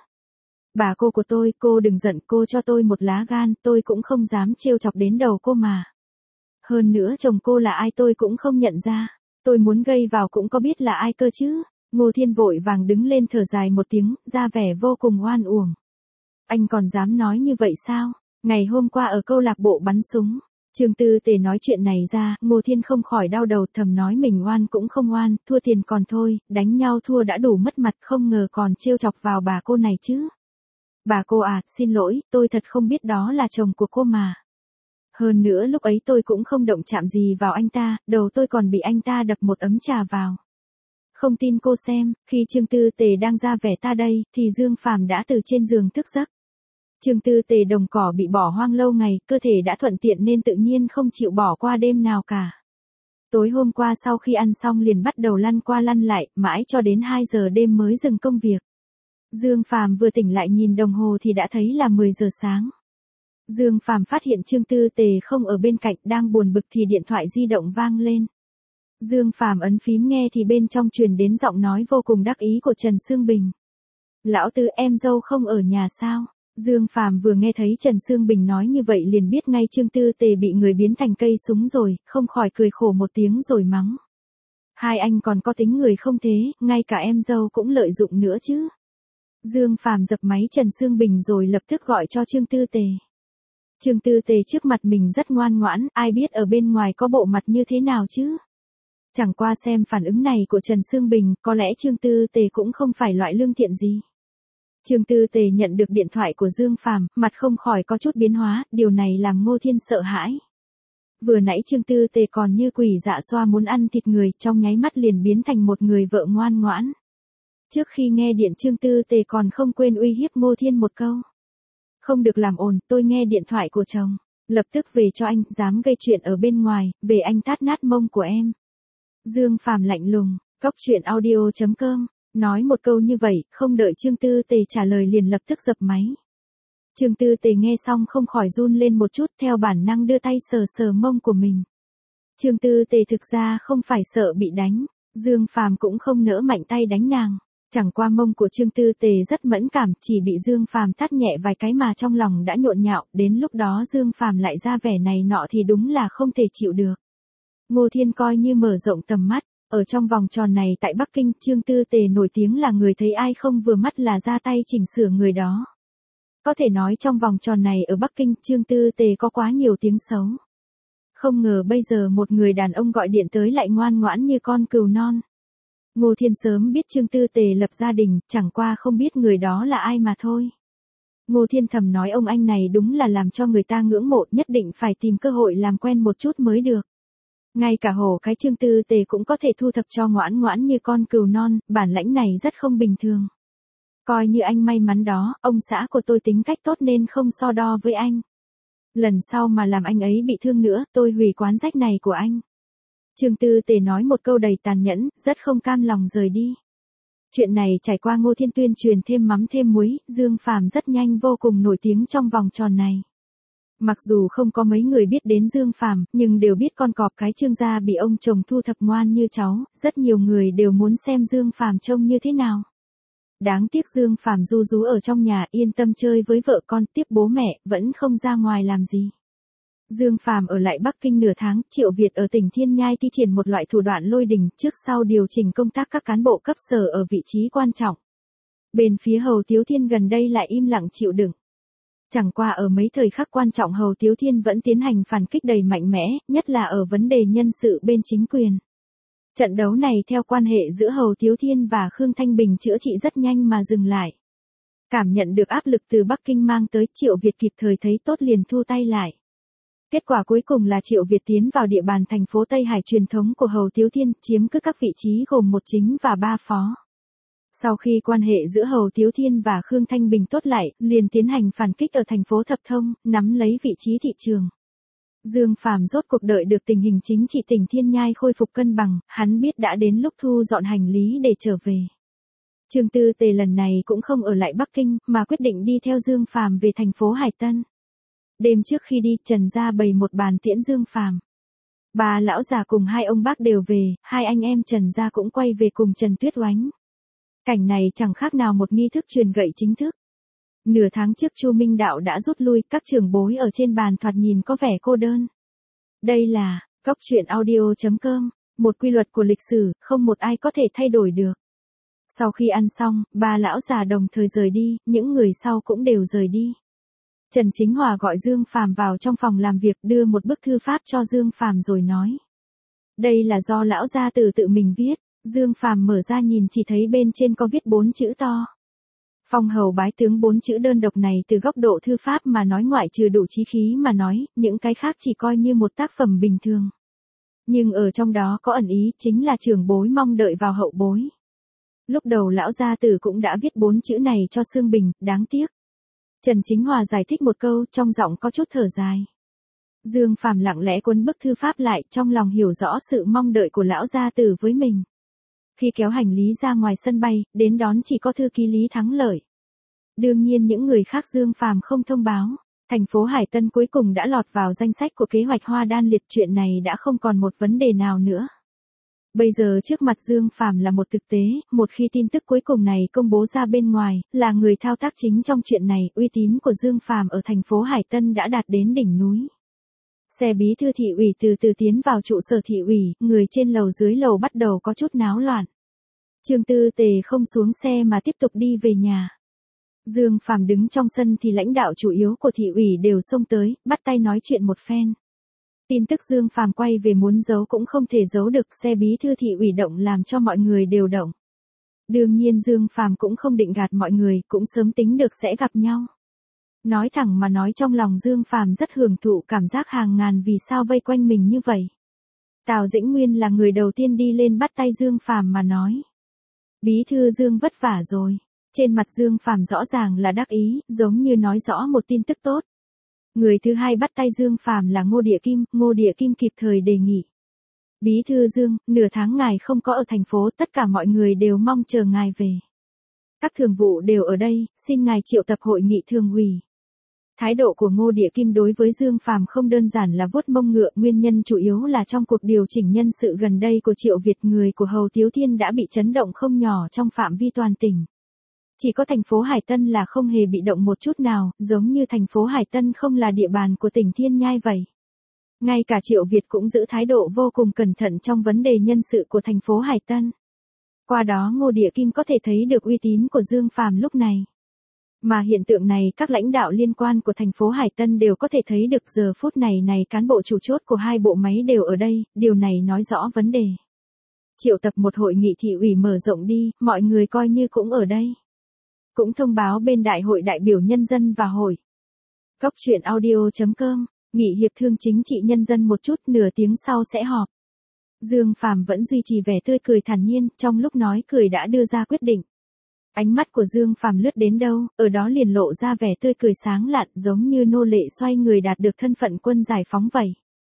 Bà cô của tôi, cô đừng giận, cô cho tôi một lá gan, tôi cũng không dám trêu chọc đến đầu cô mà. Hơn nữa chồng cô là ai tôi cũng không nhận ra, tôi muốn gây vào cũng có biết là ai cơ chứ. Ngô Thiên vội vàng đứng lên thở dài một tiếng, ra vẻ vô cùng oan uổng. Anh còn dám nói như vậy sao? Ngày hôm qua ở câu lạc bộ bắn súng, Trương Tư Tề nói chuyện này ra, Ngô Thiên không khỏi đau đầu, thầm nói mình oan cũng không oan, thua tiền còn thôi, đánh nhau thua đã đủ mất mặt, không ngờ còn trêu chọc vào bà cô này chứ. Bà cô à, xin lỗi, tôi thật không biết đó là chồng của cô mà. Hơn nữa lúc ấy tôi cũng không động chạm gì vào anh ta, đầu tôi còn bị anh ta đập một ấm trà vào. Không tin cô xem, khi Trương Tư Tề đang ra vẻ ta đây, thì Dương Phàm đã từ trên giường thức giấc. Trương Tư Tề đồng cỏ bị bỏ hoang lâu ngày, cơ thể đã thuận tiện nên tự nhiên không chịu bỏ qua đêm nào cả. Tối hôm qua sau khi ăn xong liền bắt đầu lăn qua lăn lại, mãi cho đến 2 giờ đêm mới dừng công việc. Dương Phàm vừa tỉnh lại nhìn đồng hồ thì đã thấy là 10 giờ sáng. Dương Phàm phát hiện Trương Tư Tề không ở bên cạnh, đang buồn bực thì điện thoại di động vang lên. Dương Phàm ấn phím nghe thì bên trong truyền đến giọng nói vô cùng đắc ý của Trần Sương Bình. Lão Tư, em dâu không ở nhà sao? Dương Phàm vừa nghe thấy Trần Sương Bình nói như vậy liền biết ngay Trương Tư Tề bị người biến thành cây súng rồi, không khỏi cười khổ một tiếng rồi mắng. Hai anh còn có tính người không thế, ngay cả em dâu cũng lợi dụng nữa chứ. Dương Phàm dập máy Trần Sương Bình rồi lập tức gọi cho Trương Tư Tề. Trương Tư Tề trước mặt mình rất ngoan ngoãn, ai biết ở bên ngoài có bộ mặt như thế nào chứ. Chẳng qua xem phản ứng này của Trần Sương Bình, có lẽ Trương Tư Tề cũng không phải loại lương thiện gì. Trương Tư Tề nhận được điện thoại của Dương Phàm, mặt không khỏi có chút biến hóa, điều này làm Ngô Thiên sợ hãi. Vừa nãy Trương Tư Tề còn như quỷ dạ xoa muốn ăn thịt người, trong nháy mắt liền biến thành một người vợ ngoan ngoãn. Trước khi nghe điện Trương Tư Tề còn không quên uy hiếp Ngô Thiên một câu. Không được làm ồn, tôi nghe điện thoại của chồng. Lập tức về cho anh, dám gây chuyện ở bên ngoài, về anh tát nát mông của em. Dương Phàm lạnh lùng, góc truyện audio.com, nói một câu như vậy, không đợi Trương Tư Tề trả lời liền lập tức dập máy. Trương Tư Tề nghe xong không khỏi run lên một chút, theo bản năng đưa tay sờ sờ mông của mình. Trương Tư Tề thực ra không phải sợ bị đánh, Dương Phàm cũng không nỡ mạnh tay đánh nàng. Chẳng qua mông của Trương Tư Tề rất mẫn cảm, chỉ bị Dương Phàm tát nhẹ vài cái mà trong lòng đã nhộn nhạo, đến lúc đó Dương Phàm lại ra vẻ này nọ thì đúng là không thể chịu được. Ngô Thiên coi như mở rộng tầm mắt, ở trong vòng tròn này tại Bắc Kinh, Trương Tư Tề nổi tiếng là người thấy ai không vừa mắt là ra tay chỉnh sửa người đó. Có thể nói trong vòng tròn này ở Bắc Kinh, Trương Tư Tề có quá nhiều tiếng xấu. Không ngờ bây giờ một người đàn ông gọi điện tới lại ngoan ngoãn như con cừu non. Ngô Thiên sớm biết Trương Tư Tề lập gia đình, chẳng qua không biết người đó là ai mà thôi. Ngô Thiên thầm nói ông anh này đúng là làm cho người ta ngưỡng mộ, nhất định phải tìm cơ hội làm quen một chút mới được. Ngay cả Hồ cái Trương Tư Tề cũng có thể thu thập cho ngoãn ngoãn như con cừu non, bản lãnh này rất không bình thường. Coi như anh may mắn đó, ông xã của tôi tính cách tốt nên không so đo với anh. Lần sau mà làm anh ấy bị thương nữa, tôi hủy quán rách này của anh. Trương Tư Tề nói một câu đầy tàn nhẫn, rất không cam lòng rời đi. Chuyện này trải qua Ngô Thiên tuyên truyền thêm mắm thêm muối, Dương Phàm rất nhanh vô cùng nổi tiếng trong vòng tròn này. Mặc dù không có mấy người biết đến Dương Phàm, nhưng đều biết con cọp cái Trương gia bị ông chồng thu thập ngoan như cháu, rất nhiều người đều muốn xem Dương Phàm trông như thế nào. Đáng tiếc Dương Phàm ru rú ở trong nhà yên tâm chơi với vợ con tiếp bố mẹ, vẫn không ra ngoài làm gì. Dương Phàm ở lại Bắc Kinh nửa tháng, Triệu Việt ở tỉnh Thiên Nhai thi triển một loại thủ đoạn lôi đình trước sau điều chỉnh công tác các cán bộ cấp sở ở vị trí quan trọng. Bên phía Hầu Tiếu Thiên gần đây lại im lặng chịu đựng. Chẳng qua ở mấy thời khắc quan trọng Hầu Tiếu Thiên vẫn tiến hành phản kích đầy mạnh mẽ, nhất là ở vấn đề nhân sự bên chính quyền. Trận đấu này theo quan hệ giữa Hầu Tiếu Thiên và Khương Thanh Bình chữa trị rất nhanh mà dừng lại. Cảm nhận được áp lực từ Bắc Kinh mang tới, Triệu Việt kịp thời thấy tốt liền thu tay lại. Kết quả cuối cùng là Triệu Việt tiến vào địa bàn thành phố Tây Hải truyền thống của Hầu Tiếu Thiên, chiếm cứ các vị trí gồm một chính và 3 phó. Sau khi quan hệ giữa Hầu Tiếu Thiên và Khương Thanh Bình tốt lại, liền tiến hành phản kích ở thành phố Thập Thông, nắm lấy vị trí thị trường. Dương Phàm rốt cuộc đợi được tình hình chính trị tỉnh Thiên Nhai khôi phục cân bằng, hắn biết đã đến lúc thu dọn hành lý để trở về. Trương Tư Tề lần này cũng không ở lại Bắc Kinh, mà quyết định đi theo Dương Phàm về thành phố Hải Tân. Đêm trước khi đi, Trần gia bày một bàn tiễn Dương Phàm. Ba lão già cùng hai ông bác đều về, hai anh em Trần gia cũng quay về cùng Trần Tuyết Oánh. Cảnh này chẳng khác nào một nghi thức truyền gậy chính thức. Nửa tháng trước Chu Minh Đạo đã rút lui, các trưởng bối ở trên bàn thoạt nhìn có vẻ cô đơn. Đây là Cốc Truyện Audio.com, một quy luật của lịch sử, không một ai có thể thay đổi được. Sau khi ăn xong, ba lão già đồng thời rời đi, những người sau cũng đều rời đi. Trần Chính Hòa gọi Dương Phàm vào trong phòng làm việc, đưa một bức thư pháp cho Dương Phàm rồi nói. Đây là do lão gia tử tự mình viết. Dương Phàm mở ra nhìn chỉ thấy bên trên có viết 4 chữ to. Phong hầu bái tướng, 4 chữ đơn độc này từ góc độ thư pháp mà nói, ngoại trừ đủ chí khí mà nói, những cái khác chỉ coi như một tác phẩm bình thường. Nhưng ở trong đó có ẩn ý, chính là trưởng bối mong đợi vào hậu bối. Lúc đầu lão gia tử cũng đã viết 4 chữ này cho Sương Bình, đáng tiếc. Trần Chính Hòa giải thích một câu, trong giọng có chút thở dài. Dương Phàm lặng lẽ cuốn bức thư pháp lại, trong lòng hiểu rõ sự mong đợi của lão gia tử với mình. Khi kéo hành lý ra ngoài sân bay, đến đón chỉ có thư ký Lý Thắng Lợi. Đương nhiên những người khác Dương Phàm không thông báo. Thành phố Hải Tân cuối cùng đã lọt vào danh sách của kế hoạch Hoa Đan Liệt, chuyện này đã không còn một vấn đề nào nữa. Bây giờ trước mặt Dương Phàm là một thực tế, một khi tin tức cuối cùng này công bố ra bên ngoài, là người thao tác chính trong chuyện này, uy tín của Dương Phàm ở thành phố Hải Tân đã đạt đến đỉnh núi. Xe bí thư thị ủy từ từ tiến vào trụ sở thị ủy, người trên lầu dưới lầu bắt đầu có chút náo loạn. Trương Tư Tề không xuống xe mà tiếp tục đi về nhà. Dương Phàm đứng trong sân thì lãnh đạo chủ yếu của thị ủy đều xông tới, bắt tay nói chuyện một phen. Tin tức Dương Phàm quay về muốn giấu cũng không thể giấu được, xe bí thư thị ủy động làm cho mọi người đều động. Đương nhiên Dương Phàm cũng không định gạt mọi người, cũng sớm tính được sẽ gặp nhau. Nói thẳng mà nói, trong lòng Dương Phàm rất hưởng thụ cảm giác hàng ngàn vì sao vây quanh mình như vậy. Tào Dĩnh Nguyên là người đầu tiên đi lên bắt tay Dương Phàm mà nói. Bí thư Dương vất vả rồi. Trên mặt Dương Phàm rõ ràng là đắc ý, giống như nói rõ một tin tức tốt. Người thứ hai bắt tay Dương Phàm là Ngô Địa Kim kịp thời đề nghị. Bí thư Dương, nửa tháng ngài không có ở thành phố, tất cả mọi người đều mong chờ ngài về. Các thường vụ đều ở đây, xin ngài triệu tập hội nghị thường ủy. Thái độ của Ngô Địa Kim đối với Dương Phàm không đơn giản là vuốt mông ngựa, nguyên nhân chủ yếu là trong cuộc điều chỉnh nhân sự gần đây của Triệu Việt, người của Hầu Tiếu Thiên đã bị chấn động không nhỏ trong phạm vi toàn tỉnh. Chỉ có thành phố Hải Tân là không hề bị động một chút nào, giống như thành phố Hải Tân không là địa bàn của tỉnh Thiên Nhai vậy. Ngay cả Triệu Việt cũng giữ thái độ vô cùng cẩn thận trong vấn đề nhân sự của thành phố Hải Tân. Qua đó Ngô Địa Kim có thể thấy được uy tín của Dương Phàm lúc này. Mà hiện tượng này các lãnh đạo liên quan của thành phố Hải Tân đều có thể thấy được, giờ phút này cán bộ chủ chốt của hai bộ máy đều ở đây, điều này nói rõ vấn đề. Triệu tập một hội nghị thị ủy mở rộng đi, mọi người coi như cũng ở đây. Cũng thông báo bên đại hội đại biểu nhân dân và hội. Cốc Truyện Audio.com, nghỉ hiệp thương chính trị nhân dân một chút, nửa tiếng sau sẽ họp. Dương Phàm vẫn duy trì vẻ tươi cười thản nhiên, trong lúc nói cười đã đưa ra quyết định. Ánh mắt của Dương Phàm lướt đến đâu, ở đó liền lộ ra vẻ tươi cười sáng lạn, giống như nô lệ xoay người đạt được thân phận quân giải phóng vậy.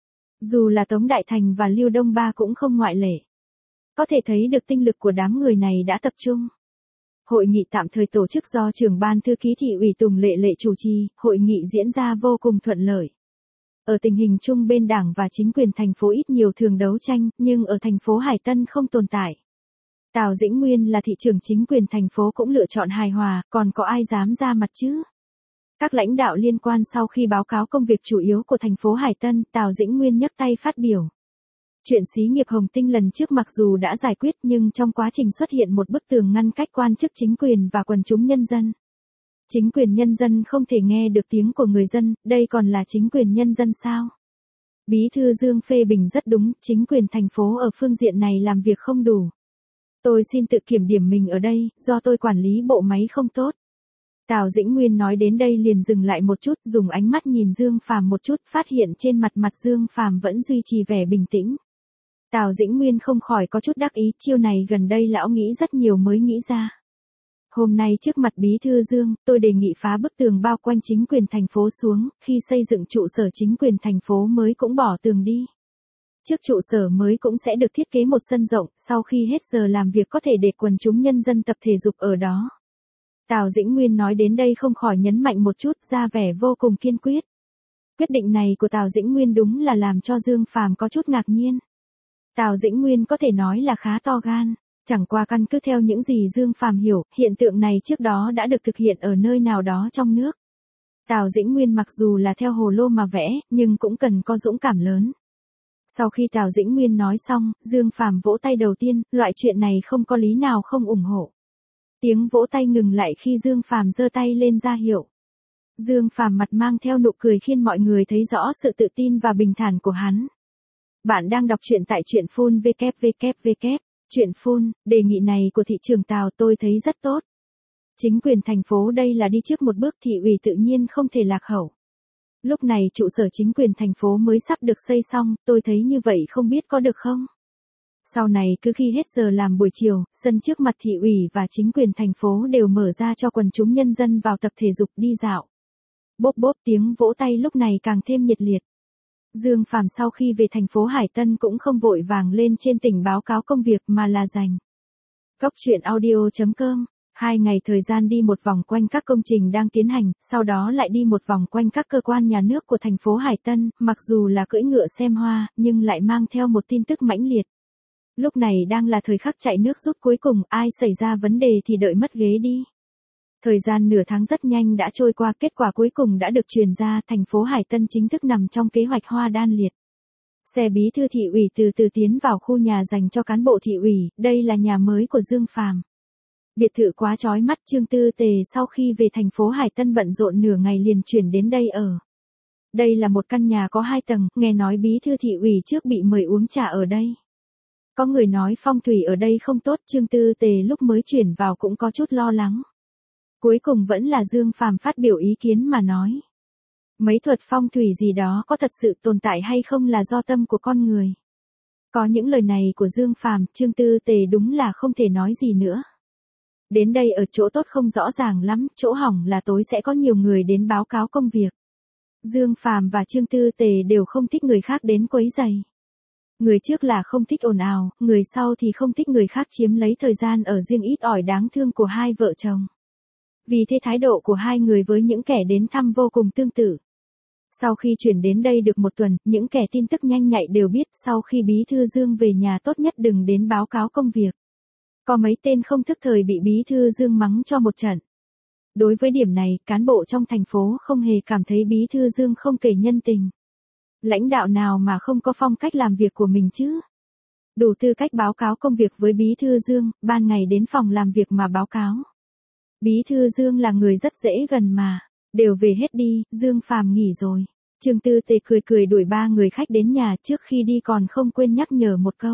Dù là Tống Đại Thành và Lưu Đông Ba cũng không ngoại lệ. Có thể thấy được tinh lực của đám người này đã tập trung. Hội nghị tạm thời tổ chức do trưởng ban thư ký thị ủy Tùng Lệ Lệ chủ trì, hội nghị diễn ra vô cùng thuận lợi. Ở tình hình chung bên đảng và chính quyền thành phố ít nhiều thường đấu tranh, nhưng ở thành phố Hải Tân không tồn tại. Tào Dĩnh Nguyên là thị trưởng chính quyền thành phố cũng lựa chọn hài hòa, còn có ai dám ra mặt chứ? Các lãnh đạo liên quan sau khi báo cáo công việc chủ yếu của thành phố Hải Tân, Tào Dĩnh Nguyên nhấc tay phát biểu. Chuyện xí nghiệp Hồng Tinh lần trước mặc dù đã giải quyết nhưng trong quá trình xuất hiện một bức tường ngăn cách quan chức chính quyền và quần chúng nhân dân. Chính quyền nhân dân không thể nghe được tiếng của người dân, đây còn là chính quyền nhân dân sao? Bí thư Dương phê bình rất đúng, chính quyền thành phố ở phương diện này làm việc không đủ. Tôi xin tự kiểm điểm mình ở đây, do tôi quản lý bộ máy không tốt. Tào Dĩnh Nguyên nói đến đây liền dừng lại một chút, dùng ánh mắt nhìn Dương Phàm một chút, phát hiện trên mặt Dương Phàm vẫn duy trì vẻ bình tĩnh. Tào Dĩnh Nguyên không khỏi có chút đắc ý, chiêu này gần đây lão nghĩ rất nhiều mới nghĩ ra. Hôm nay trước mặt Bí thư Dương, tôi đề nghị phá bức tường bao quanh chính quyền thành phố xuống, khi xây dựng trụ sở chính quyền thành phố mới cũng bỏ tường đi. Trước trụ sở mới cũng sẽ được thiết kế một sân rộng, sau khi hết giờ làm việc có thể để quần chúng nhân dân tập thể dục ở đó. Tào Dĩnh Nguyên nói đến đây không khỏi nhấn mạnh một chút, ra vẻ vô cùng kiên quyết. Quyết định này của Tào Dĩnh Nguyên đúng là làm cho Dương Phàm có chút ngạc nhiên. Tào Dĩnh Nguyên có thể nói là khá to gan, chẳng qua căn cứ theo những gì Dương Phàm hiểu, hiện tượng này trước đó đã được thực hiện ở nơi nào đó trong nước. Tào Dĩnh Nguyên mặc dù là theo hồ lô mà vẽ, nhưng cũng cần có dũng cảm lớn. Sau khi Tào Dĩnh Nguyên nói xong, Dương Phàm vỗ tay đầu tiên, loại chuyện này không có lý nào không ủng hộ. Tiếng vỗ tay ngừng lại khi Dương Phàm giơ tay lên ra hiệu. Dương Phàm mặt mang theo nụ cười khiến mọi người thấy rõ sự tự tin và bình thản của hắn. Bạn đang đọc truyện tại truyện phun www. Truyện phun, đề nghị này của thị trường Tào tôi thấy rất tốt. Chính quyền thành phố đây là đi trước một bước, thị ủy tự nhiên không thể lạc hậu. Lúc này trụ sở chính quyền thành phố mới sắp được xây xong, tôi thấy như vậy không biết có được không? Sau này cứ khi hết giờ làm buổi chiều, sân trước mặt thị ủy và chính quyền thành phố đều mở ra cho quần chúng nhân dân vào tập thể dục đi dạo. Bốp bốp tiếng vỗ tay lúc này càng thêm nhiệt liệt. Dương Phàm sau khi về thành phố Hải Tân cũng không vội vàng lên trên tỉnh báo cáo công việc mà là dành. Cốc truyện audio.com 2 ngày thời gian đi một vòng quanh các công trình đang tiến hành, sau đó lại đi một vòng quanh các cơ quan nhà nước của thành phố Hải Tân, mặc dù là cưỡi ngựa xem hoa, nhưng lại mang theo một tin tức mãnh liệt. Lúc này đang là thời khắc chạy nước rút cuối cùng, ai xảy ra vấn đề thì đợi mất ghế đi. Thời gian nửa tháng rất nhanh đã trôi qua, kết quả cuối cùng đã được truyền ra, thành phố Hải Tân chính thức nằm trong kế hoạch hoa đan liệt. Xe bí thư thị ủy từ từ tiến vào khu nhà dành cho cán bộ thị ủy, đây là nhà mới của Dương Phàm. Biệt thự quá chói mắt, Trương Tư Tề sau khi về thành phố Hải Tân bận rộn nửa ngày liền chuyển đến đây ở. Đây là một căn nhà có 2 tầng, nghe nói bí thư thị ủy trước bị mời uống trà ở đây. Có người nói phong thủy ở đây không tốt, Trương Tư Tề lúc mới chuyển vào cũng có chút lo lắng. Cuối cùng vẫn là Dương Phàm phát biểu ý kiến mà nói. Mấy thuật phong thủy gì đó có thật sự tồn tại hay không là do tâm của con người. Có những lời này của Dương Phàm, Trương Tư Tề đúng là không thể nói gì nữa. Đến đây ở chỗ tốt không rõ ràng lắm, chỗ hỏng là tối sẽ có nhiều người đến báo cáo công việc. Dương Phàm và Trương Tư Tề đều không thích người khác đến quấy rầy. Người trước là không thích ồn ào, người sau thì không thích người khác chiếm lấy thời gian ở riêng ít ỏi đáng thương của hai vợ chồng. Vì thế thái độ của hai người với những kẻ đến thăm vô cùng tương tự. Sau khi chuyển đến đây được một tuần, những kẻ tin tức nhanh nhạy đều biết sau khi bí thư Dương về nhà tốt nhất đừng đến báo cáo công việc. Có mấy tên không thức thời bị bí thư Dương mắng cho một trận. Đối với điểm này, cán bộ trong thành phố không hề cảm thấy bí thư Dương không kể nhân tình. Lãnh đạo nào mà không có phong cách làm việc của mình chứ? Đủ tư cách báo cáo công việc với bí thư Dương, ban ngày đến phòng làm việc mà báo cáo. Bí thư Dương là người rất dễ gần mà. Đều về hết đi, Dương Phàm nghỉ rồi. Trương Tư Tề cười cười đuổi 3 người khách đến nhà, trước khi đi còn không quên nhắc nhở một câu.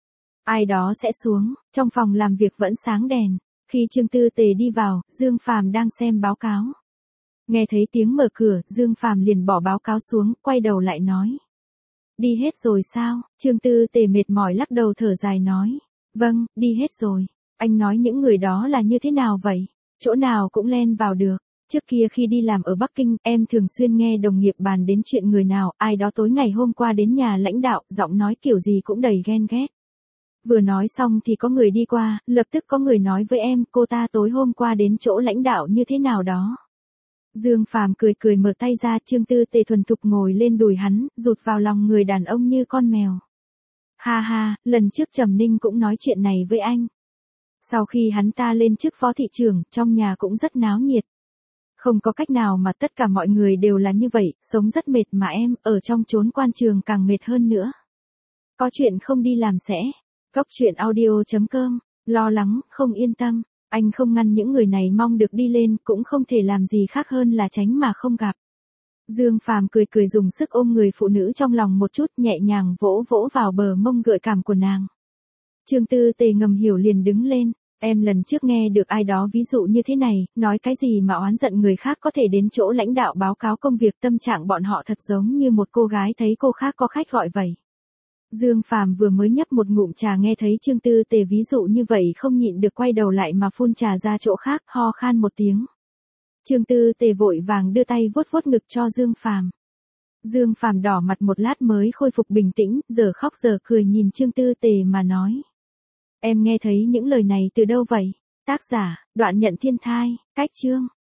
Ai đó sẽ xuống, trong phòng làm việc vẫn sáng đèn. Khi Trương Tư Tề đi vào, Dương Phàm đang xem báo cáo. Nghe thấy tiếng mở cửa, Dương Phàm liền bỏ báo cáo xuống, quay đầu lại nói. Đi hết rồi sao? Trương Tư Tề mệt mỏi lắc đầu thở dài nói. Vâng, đi hết rồi. Anh nói những người đó là như thế nào vậy? Chỗ nào cũng len vào được. Trước kia khi đi làm ở Bắc Kinh, em thường xuyên nghe đồng nghiệp bàn đến chuyện người nào, ai đó tối ngày hôm qua đến nhà lãnh đạo, giọng nói kiểu gì cũng đầy ghen ghét. Vừa nói xong thì có người đi qua, lập tức có người nói với em, cô ta tối hôm qua đến chỗ lãnh đạo như thế nào đó. Dương Phàm cười cười mở tay ra, Trương Tư Tề thuần thục ngồi lên đùi hắn, rụt vào lòng người đàn ông như con mèo. Ha ha, lần trước Trầm Ninh cũng nói chuyện này với anh. Sau khi hắn ta lên chức phó thị trưởng, trong nhà cũng rất náo nhiệt. Không có cách nào mà tất cả mọi người đều là như vậy, sống rất mệt mà em, ở trong chốn quan trường càng mệt hơn nữa. Có chuyện không đi làm sẽ. Góc chuyện audio.com, lo lắng, không yên tâm. Anh không ngăn những người này mong được đi lên, cũng không thể làm gì khác hơn là tránh mà không gặp. Dương Phàm cười cười dùng sức ôm người phụ nữ trong lòng một chút, nhẹ nhàng vỗ vỗ vào bờ mông gợi cảm của nàng. Trương Tư Tề ngầm hiểu liền đứng lên. Em lần trước nghe được ai đó ví dụ như thế này, nói cái gì mà oán giận người khác có thể đến chỗ lãnh đạo báo cáo công việc, tâm trạng bọn họ thật giống như một cô gái thấy cô khác có khách gọi vậy. Dương Phàm vừa mới nhấp một ngụm trà nghe thấy Trương Tư Tề ví dụ như vậy không nhịn được quay đầu lại mà phun trà ra chỗ khác, ho khan một tiếng. Trương Tư Tề vội vàng đưa tay vuốt vuốt ngực cho Dương Phàm. Dương Phàm đỏ mặt một lát mới khôi phục bình tĩnh, giờ khóc giờ cười nhìn Trương Tư Tề mà nói. Em nghe thấy những lời này từ đâu vậy? Tác giả, Đoạn Nhận Thiên Thai, cách chương.